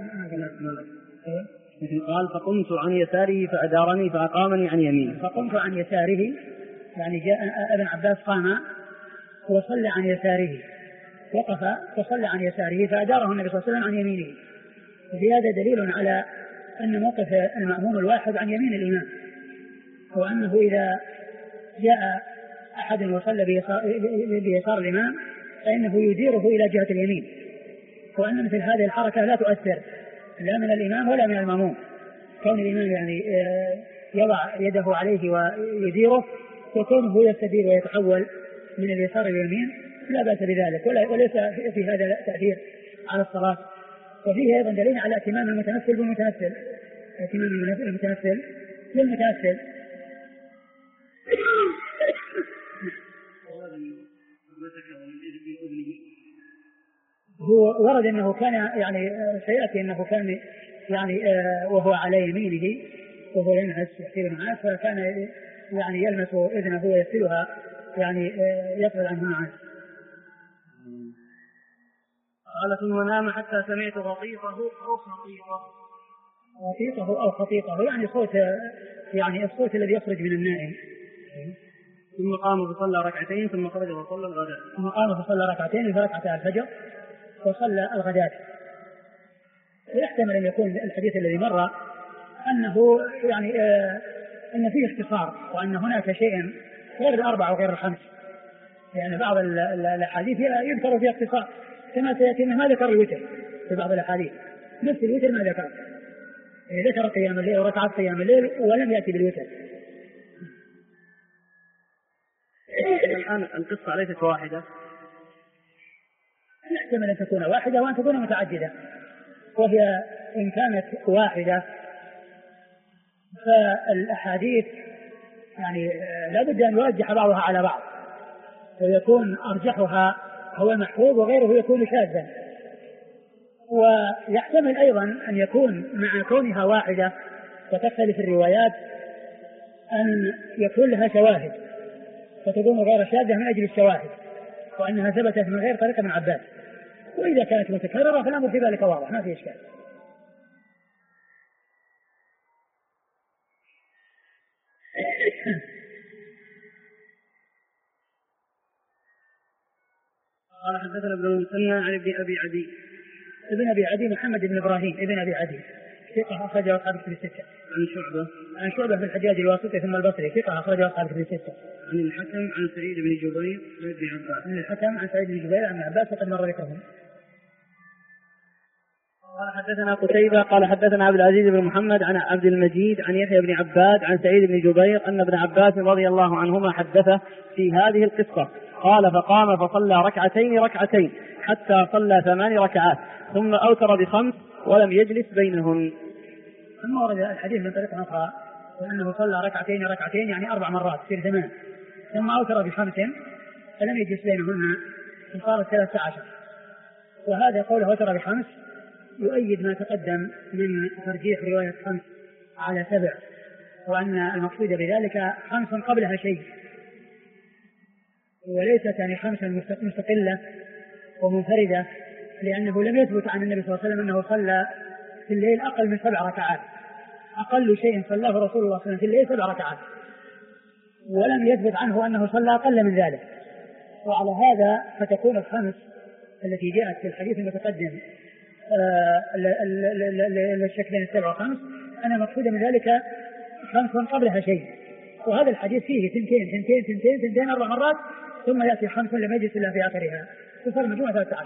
قال: فقمت عن يساره فأدارني فأقامني عن يمينه. فقمت عن يساره يعني جاء ابن عباس قام وصلى عن يساره، وقف وصلى عن يساره فأداره النبي صلى الله عليه وسلم عن يمينه. وفي هذا دليل على أن موقف المأموم الواحد عن يمين الإمام، وأنه إذا جاء أحد وصلى بيسار الإمام فإنه يديره إلى جهة اليمين، وأن مثل هذه الحركة لا تؤثر لا من الإمام ولا من المأموم، كون الإمام يعني يضع يده عليه ويديره، وكونه يستدير ويتحول من اليسار إلى اليمين لا بأس بذلك، وليس في هذا تأثير على الصلاة. وفيه أيضا دليل على اتمام المتمثل بالمتمثل، اتمام المتمثل للمتمثل. هو ورد أنه كان يعني سيأتي أنه كان يعني وهو على يمينه وهو ينعس يحسب معاه، فكان يعني يلمس إذنه ويغسلها يعني يقبل عنه معاه. قال: ثم نام حتى سمعت غطيطه أو خطيطه يعني صوت، يعني الصوت الذي يخرج من النائم. ثم قام فصلى 2 ثم خرج وصلى الغداء. ثم قام فصلى 2 فركعتا الفجر وصلى الغداء. ويحتمل أن يكون الحديث الذي مر أنه يعني أن فيه اختصار، وأن هناك شيء غير 4 وغير 5، يعني بعض الأحاديث يذكر فيها اختصار كما سيأتي ما ذكر الوتر في بعض الأحاديث، نفس الوتر ما ذكر، يعني ذكر قيام الليل وركعات قيام الليل ولم يأتي بالوتر. الآن القصة ليست واحدة، يحتمل أن تكون واحدة وأن تكون متعددة، وهي إن كانت واحدة فالأحاديث يعني لا بد أن يرجح بعضها على بعض، ويكون أرجحها هو المحفوظ وغيره يكون شاذا. ويحتمل أيضا أن يكون مع كونها واحدة وتختلف الروايات أن يكون لها شواهد فتكون غير شاذة من أجل الشواهد، وأنها ثبتت من غير طريق ابن عباس. وإذا كانت متكررة فالأمر في ذلك واضح ما في إشكال. قال حدثنا ابن المثنى عن ابن أبي عدي. ابن أبي عدي محمد بن إبراهيم ابن أبي عدي ثقة أخرجه أصحاب الكتب الستة. عن شعبة في الحجاج الواسطي ثم البصري ثقة أخرجه أصحاب الكتب الستة. عن الحكم عن سعيد بن جبير عن ابن عباس. عن الحكم عن سعيد بن جبير عن عباس وقد مر ذكرهم. قال حدثنا قتيبة قال حدثنا عبد العزيز بن محمد عن عبد المجيد عن يحيى بن عباد عن سعيد بن جبير أن ابن عباس رضي الله عنهما حدثه في هذه القصة. قال فقام فصلى ركعتين حتى صلى 8 ركعات ثم أوتر ب5 ولم يجلس بينهن. ثم ورد الحديث من طريقة أخرى وأنه صلى ركعتين يعني 4 مرات في 8 ثم أوتر ب5 فلم يجلس بينهن فصارت 13. وهذا قوله أوتر ب5 يؤيد ما تقدم من ترجيح رواية 5 على 7، وأن المقصود بذلك 5 قبلها شيء وليست يعني 5 مستقلة ومنفردة، لأنه لم يثبت عن النبي صلى الله عليه وسلم أنه صلى في الليل أقل من 7 ركعات. أقل شيء صلاه رسول الله صلى الله عليه وسلم في الليل 7 ركعات، ولم يثبت عنه أنه صلى أقل من ذلك. وعلى هذا فتكون ال5 التي جاءت في الحديث المتقدم الشكلين 7 و5 أنا مقصود من ذلك 5 قبلها شيء. وهذا الحديث فيه 2 4 مرات ثم يأتي 5 لم يجلس إلا في آخرها تصل مجموعة 13.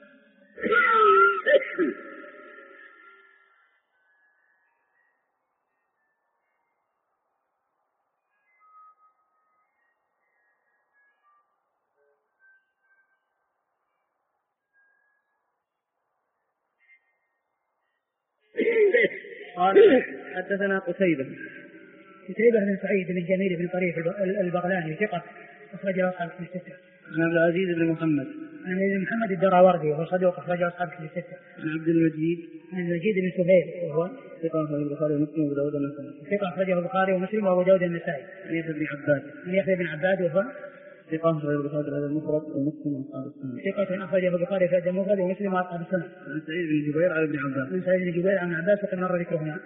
قال حدثنا قتيبة بن سعيد بن جميل بن طريف البغلاني ثقة أخرجه أصحاب الكتب الستة. عن عبد العزيز بن محمد عن محمد الدراوردي وهو صدوق أخرجه أصحاب الكتب الستة. عن عبد المجيد بن سهيل وهو ثقة أخرجه البخاري ومسلم وأبو داود والنسائي. ثقة أخرجه البخاري ومسلم وأبو داود والنسائي. عن يحيى بن عباد وهو ثقة أخرجه البخاري في المفرد ومسلم وأصحاب السنة. ثقة أخرجه البخاري في المفرد ومسلم وأصحاب السنة. عن سعيد بن جبير عن ابن عباس. عن سعيد بن جبير عن عباس وقد مر ذكرهما.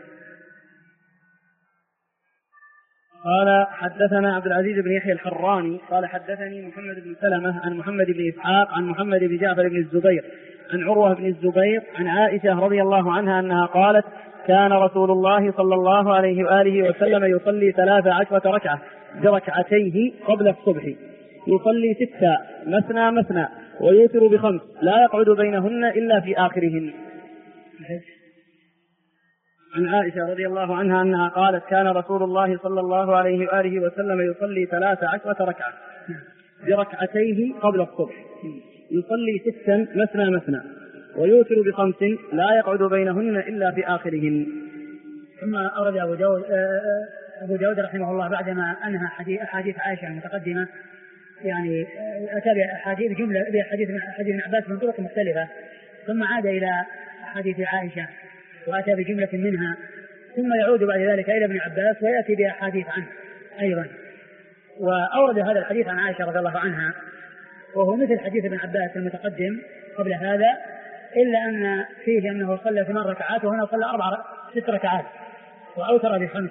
قال حدثنا عبد العزيز بن يحيى الحراني قال حدثني محمد بن سلمة عن محمد بن إسحاق عن محمد بن جعفر بن الزبير عن عروة بن الزبير عن عائشة رضي الله عنها أنها قالت كان رسول الله صلى الله عليه وآله وسلم يصلي 13 ركعة بركعتيه قبل الصبح، يصلي 6 مثنى ويوتر ب5 لا يقعد بينهن إلا في آخرهن. عن عائشة رضي الله عنها أنها قالت كان رسول الله صلى الله عليه وآله وسلم يصلي 13 ركعة بركعتيه قبل الصبح، يصلي 6 مثنى ويوتر ب5 لا يقعد بينهن إلا في آخرهن. ثم أورد أبو داود رحمه الله بعدما أنهى أحاديث عائشة المتقدمة يعني أتى بأحاديث ابن عباس من طرق مختلفة، ثم عاد إلى أحاديث عائشة وأتى بجملة منها، ثم يعود بعد ذلك إلى ابن عباس ويأتي بأحاديث عنه أيضا. وأورد هذا الحديث عن عائشة رضي الله عنها وهو مثل حديث ابن عباس المتقدم قبل هذا، إلا أن فيه أنه صلى 8 ركعات وهنا صلى 6 ركعات وأوتر ب5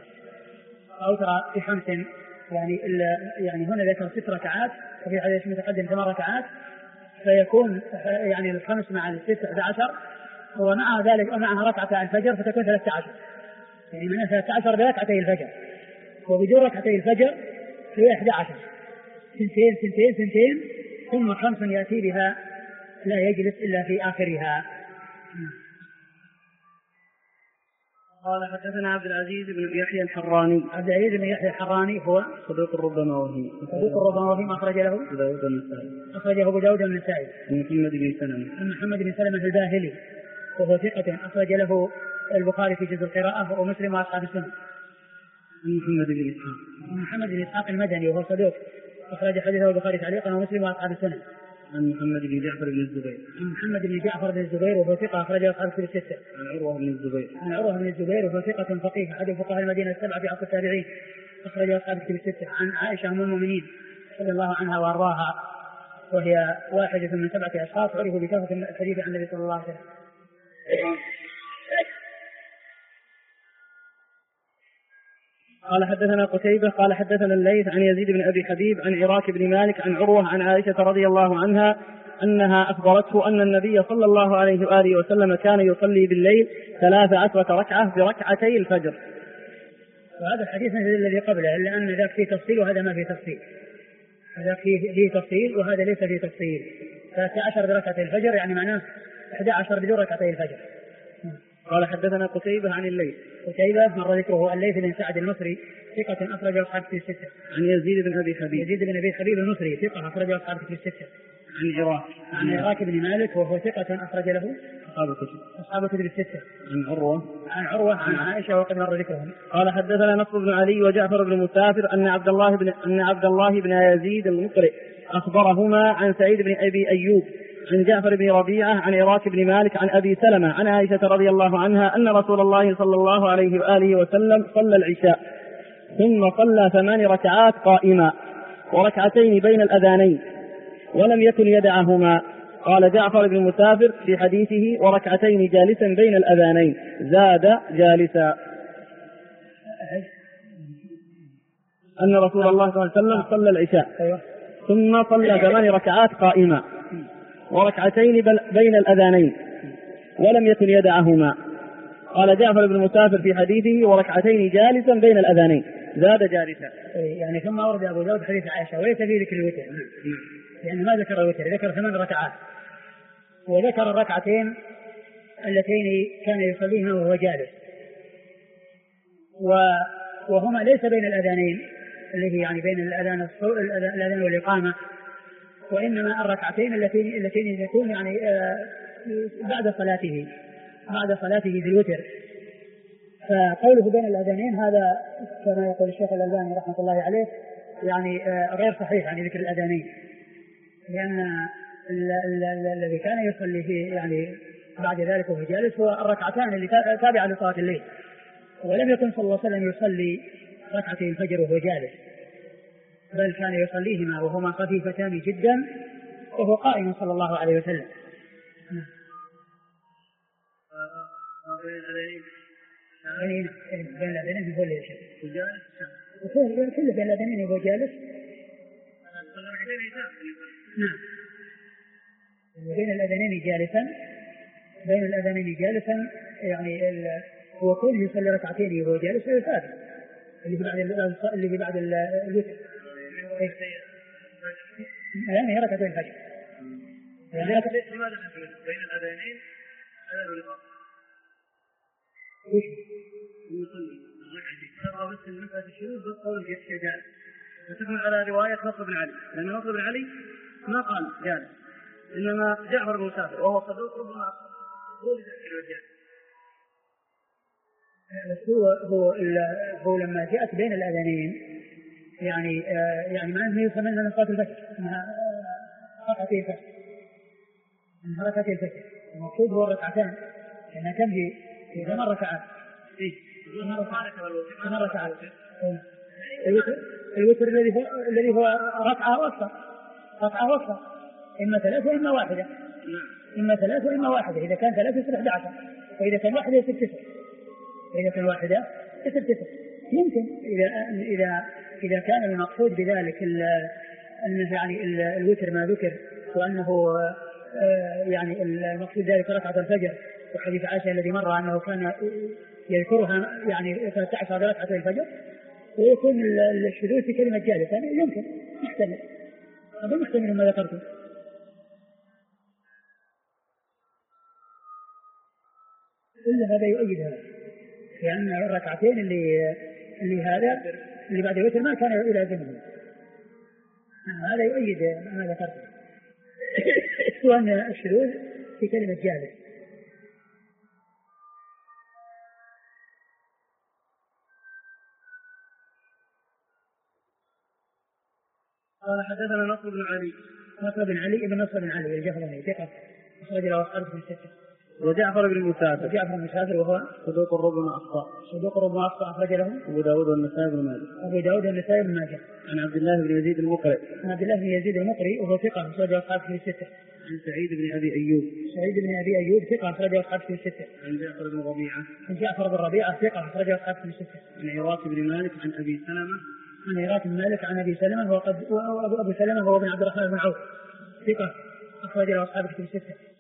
يعني هنا ذكر 6 ركعات وفي الحديث المتقدم 8 ركعات، فيكون يعني 5 مع 6 11 ومع ذلك ومعها ركعة الفجر فتكون 13، يعني من 13 بركعتي الفجر، وبدون ركعتي الفجر هي 11 2 ثم 5 يأتي بها لا يجلس إلا في آخرها. قال حدثنا عبد العزيز بن يحيى الحراني. عبد العزيز بن يحيى الحراني هو صدوق ربما وهم أخرج له أخرجه أبو داود والنسائي. محمد بن سلمة الباهلي وهو ثقة أخرج له البخاري في جزء القراءة ومسلم وأصحاب السنة. عن محمد بن إسحاق. محمد بن إسحاق المدني وهو صدوق، أخرج حديثه البخاري تعليقا ومسلم وأصحاب السنن. عن محمد بن جعفر بن الزبير. عن محمد بن جعفر بن الزبير وهو ثقة أخرجه أصحاب الكتب الستة. عن عروة بن الزبير. عن عروة بن الزبير وهو ثقة فقيه أحد فقهاء المدينة السبعة في عصر التابعين، أخرجه أصحاب الكتب الستة. عن عائشة أم المؤمنين رضي الله عنها وأرضاها، وهي واحدة من 7 أشخاص عرفوا بكثرة الحديث عن النبي صلى الله عليه وسلم. قال حدثنا قتيبة قال حدثنا الليث عن يزيد بن أبي حبيب عن عراك بن مالك عن عروة عن عائشة رضي الله عنها أنها أخبرته أن النبي صلى الله عليه وآله وسلم كان يصلي بالليل 13 ركعة بركعتي الفجر. وهذا الحديث مثل الذي قبله، إلا أن ذاك فيه تفصيل وهذا ما فيه تفصيل. هذا فيه تفصيل وهذا ليس فيه تفصيل. 13 بركعتي الفجر يعني معناه 11 بدون ركعتي الفجر. قال حدثنا قتيبة عن الليث. قتيبة مر ذكره الليث بن سعد المصري ثقة أخرجه أصحاب الكتب الستة. عن يزيد بن أبي حبيب. يزيد بن أبي حبيب المصري ثقة أخرجه أصحاب الكتب الستة. عن عراك. عن عراك بن مالك وهو ثقة أخرج له أصحاب الكتب الستة. عن عروة عن عائشة وقد مر ذكرهم. قال حدثنا نصر بن علي وجعفر بن مسافر أن عبد الله بن يزيد المقرئ أخبرهما عن سعيد بن أبي أيوب عن جعفر بن ربيعة عن عراك بن مالك عن أبي سلمة عن عائشة رضي الله عنها أن رسول الله صلى الله عليه وآله وسلم صلى العشاء ثم صلى 8 ركعات قائما وركعتين بين الأذانين ولم يكن يدعهما. قال جعفر بن مسافر في حديثه وركعتين جالسا بين الأذانين، زاد جالسا. أن رسول الله صلى الله عليه وسلم صلى العشاء ثم صلى 8 ركعات قائما وركعتين بين الأذانين ولم يكن يدعهما. قال جعفر بن مسافر في حديثه وركعتين جالسا بين الأذانين، زاد جالسا. يعني ثم ورد أبو داود حديث عائشة وليس فيه ذكر الوتر، يعني ما ذكر الوتر، ذكر 8 ركعات وذكر الركعتين اللتين كان يصليهما وهو جالس، وهما ليس بين الأذانين اللي هي يعني بين الأذان والإقامة، وإنما الركعتين اللتين يكون يعني بعد صلاته بالوتر. فقوله بين الأذانين هذا كما يقول الشيخ الألباني رحمة الله عليه يعني غير صحيح عن ذكر الأذانين، لأن الذي كان يصلي فيه يعني بعد ذلك وهو جالس هو الركعتان اللي تابعة لصلاة الليل، ولم يكن صلى الله عليه وسلم يصلي ركعتي الفجر وهو جالس، بل كان يصليهما وهما خفيفتان جدا وهو قائم صلى الله عليه وسلم. بين الأذانين هو اللي يشهد كله بين الأذانين هو جالس. نعم بين الأذانين جالسا يعني هو كل يصلي ركعتين وهو جالس ويثابت اللي بعد الوتر يعني ركعتين الفجر. لماذا بين الأذانين أذان الإقامة؟ وش؟ يصلي ركعتين ترى بس المسألة الشروط بس قول يحكي جالس، وتفهم على رواية نصر بن علي، لأن نصر بن علي ما قال جالس، إنما جعفر بن مسافر وهو صدوق ربما هو اللي يحكي الجالس. هو لما جاءت بين الأذانين يعني ما أنه يسمى من صلاة الفجر ركعتي الفجر من ركعتي الفجر، المقصود هو الركعتان لأنها كم في 8 ركعات. الوتر الذي هو ركعة وأكثر إما 3 وإما واحدة، إذا كان 3 يصير 11، وإذا كان واحدة يصير 9، يمكن إذا كان المقصود بذلك أنه يعني الوتر ما ذكر وأنه يعني المقصود ذلك ركعة الفجر، وحديث عائشة الذي مر أنه كان يذكرها يعني 13 ركعة الفجر، ويكون الشذوذ في كلمة جالس يعني يمكن محتمل ما ذكرته. كل هذا يؤيد هذا، لأن يعني الركعتين اللي بعد الوتر ما كان يلازمه، هذا يؤيد ما ذكرته وأن الشذوذ في كلمة جالس. قال حدثنا نصر بن علي. نصر بن علي بن نصر بن علي الجهضمي ثقة أخرج له أصحاب الكتب الستة. وجعفر بن مسافر. وجعفر بن مسافر وهو صدوق ربما أخطأ. صدوق ربما أخطأ أخرج له أبو داود والنسائي بن ماجه. أبو داود والنسائي بن ماجه. عن عبد الله بن يزيد المقرئ. عن عبد الله بن يزيد المقرئ وهو ثقة أخرج له أصحاب الكتب الستة. عن سعيد بن أبي أيوب. سعيد بن أبي أيوب ثقة أخرج له أصحاب الكتب الستة. عن جعفر بن ربيعة. عن جعفر بن ربيعة ثقة أخرج له أصحاب الكتب الستة. عن عراك بن مالك عن أبي سلمة. عن عراك بن مالك عن أبي سلمة وأبو سلمة هو بن عبد الرحمن بن عوف ثقة أخرج له أصحاب الكتب الستة.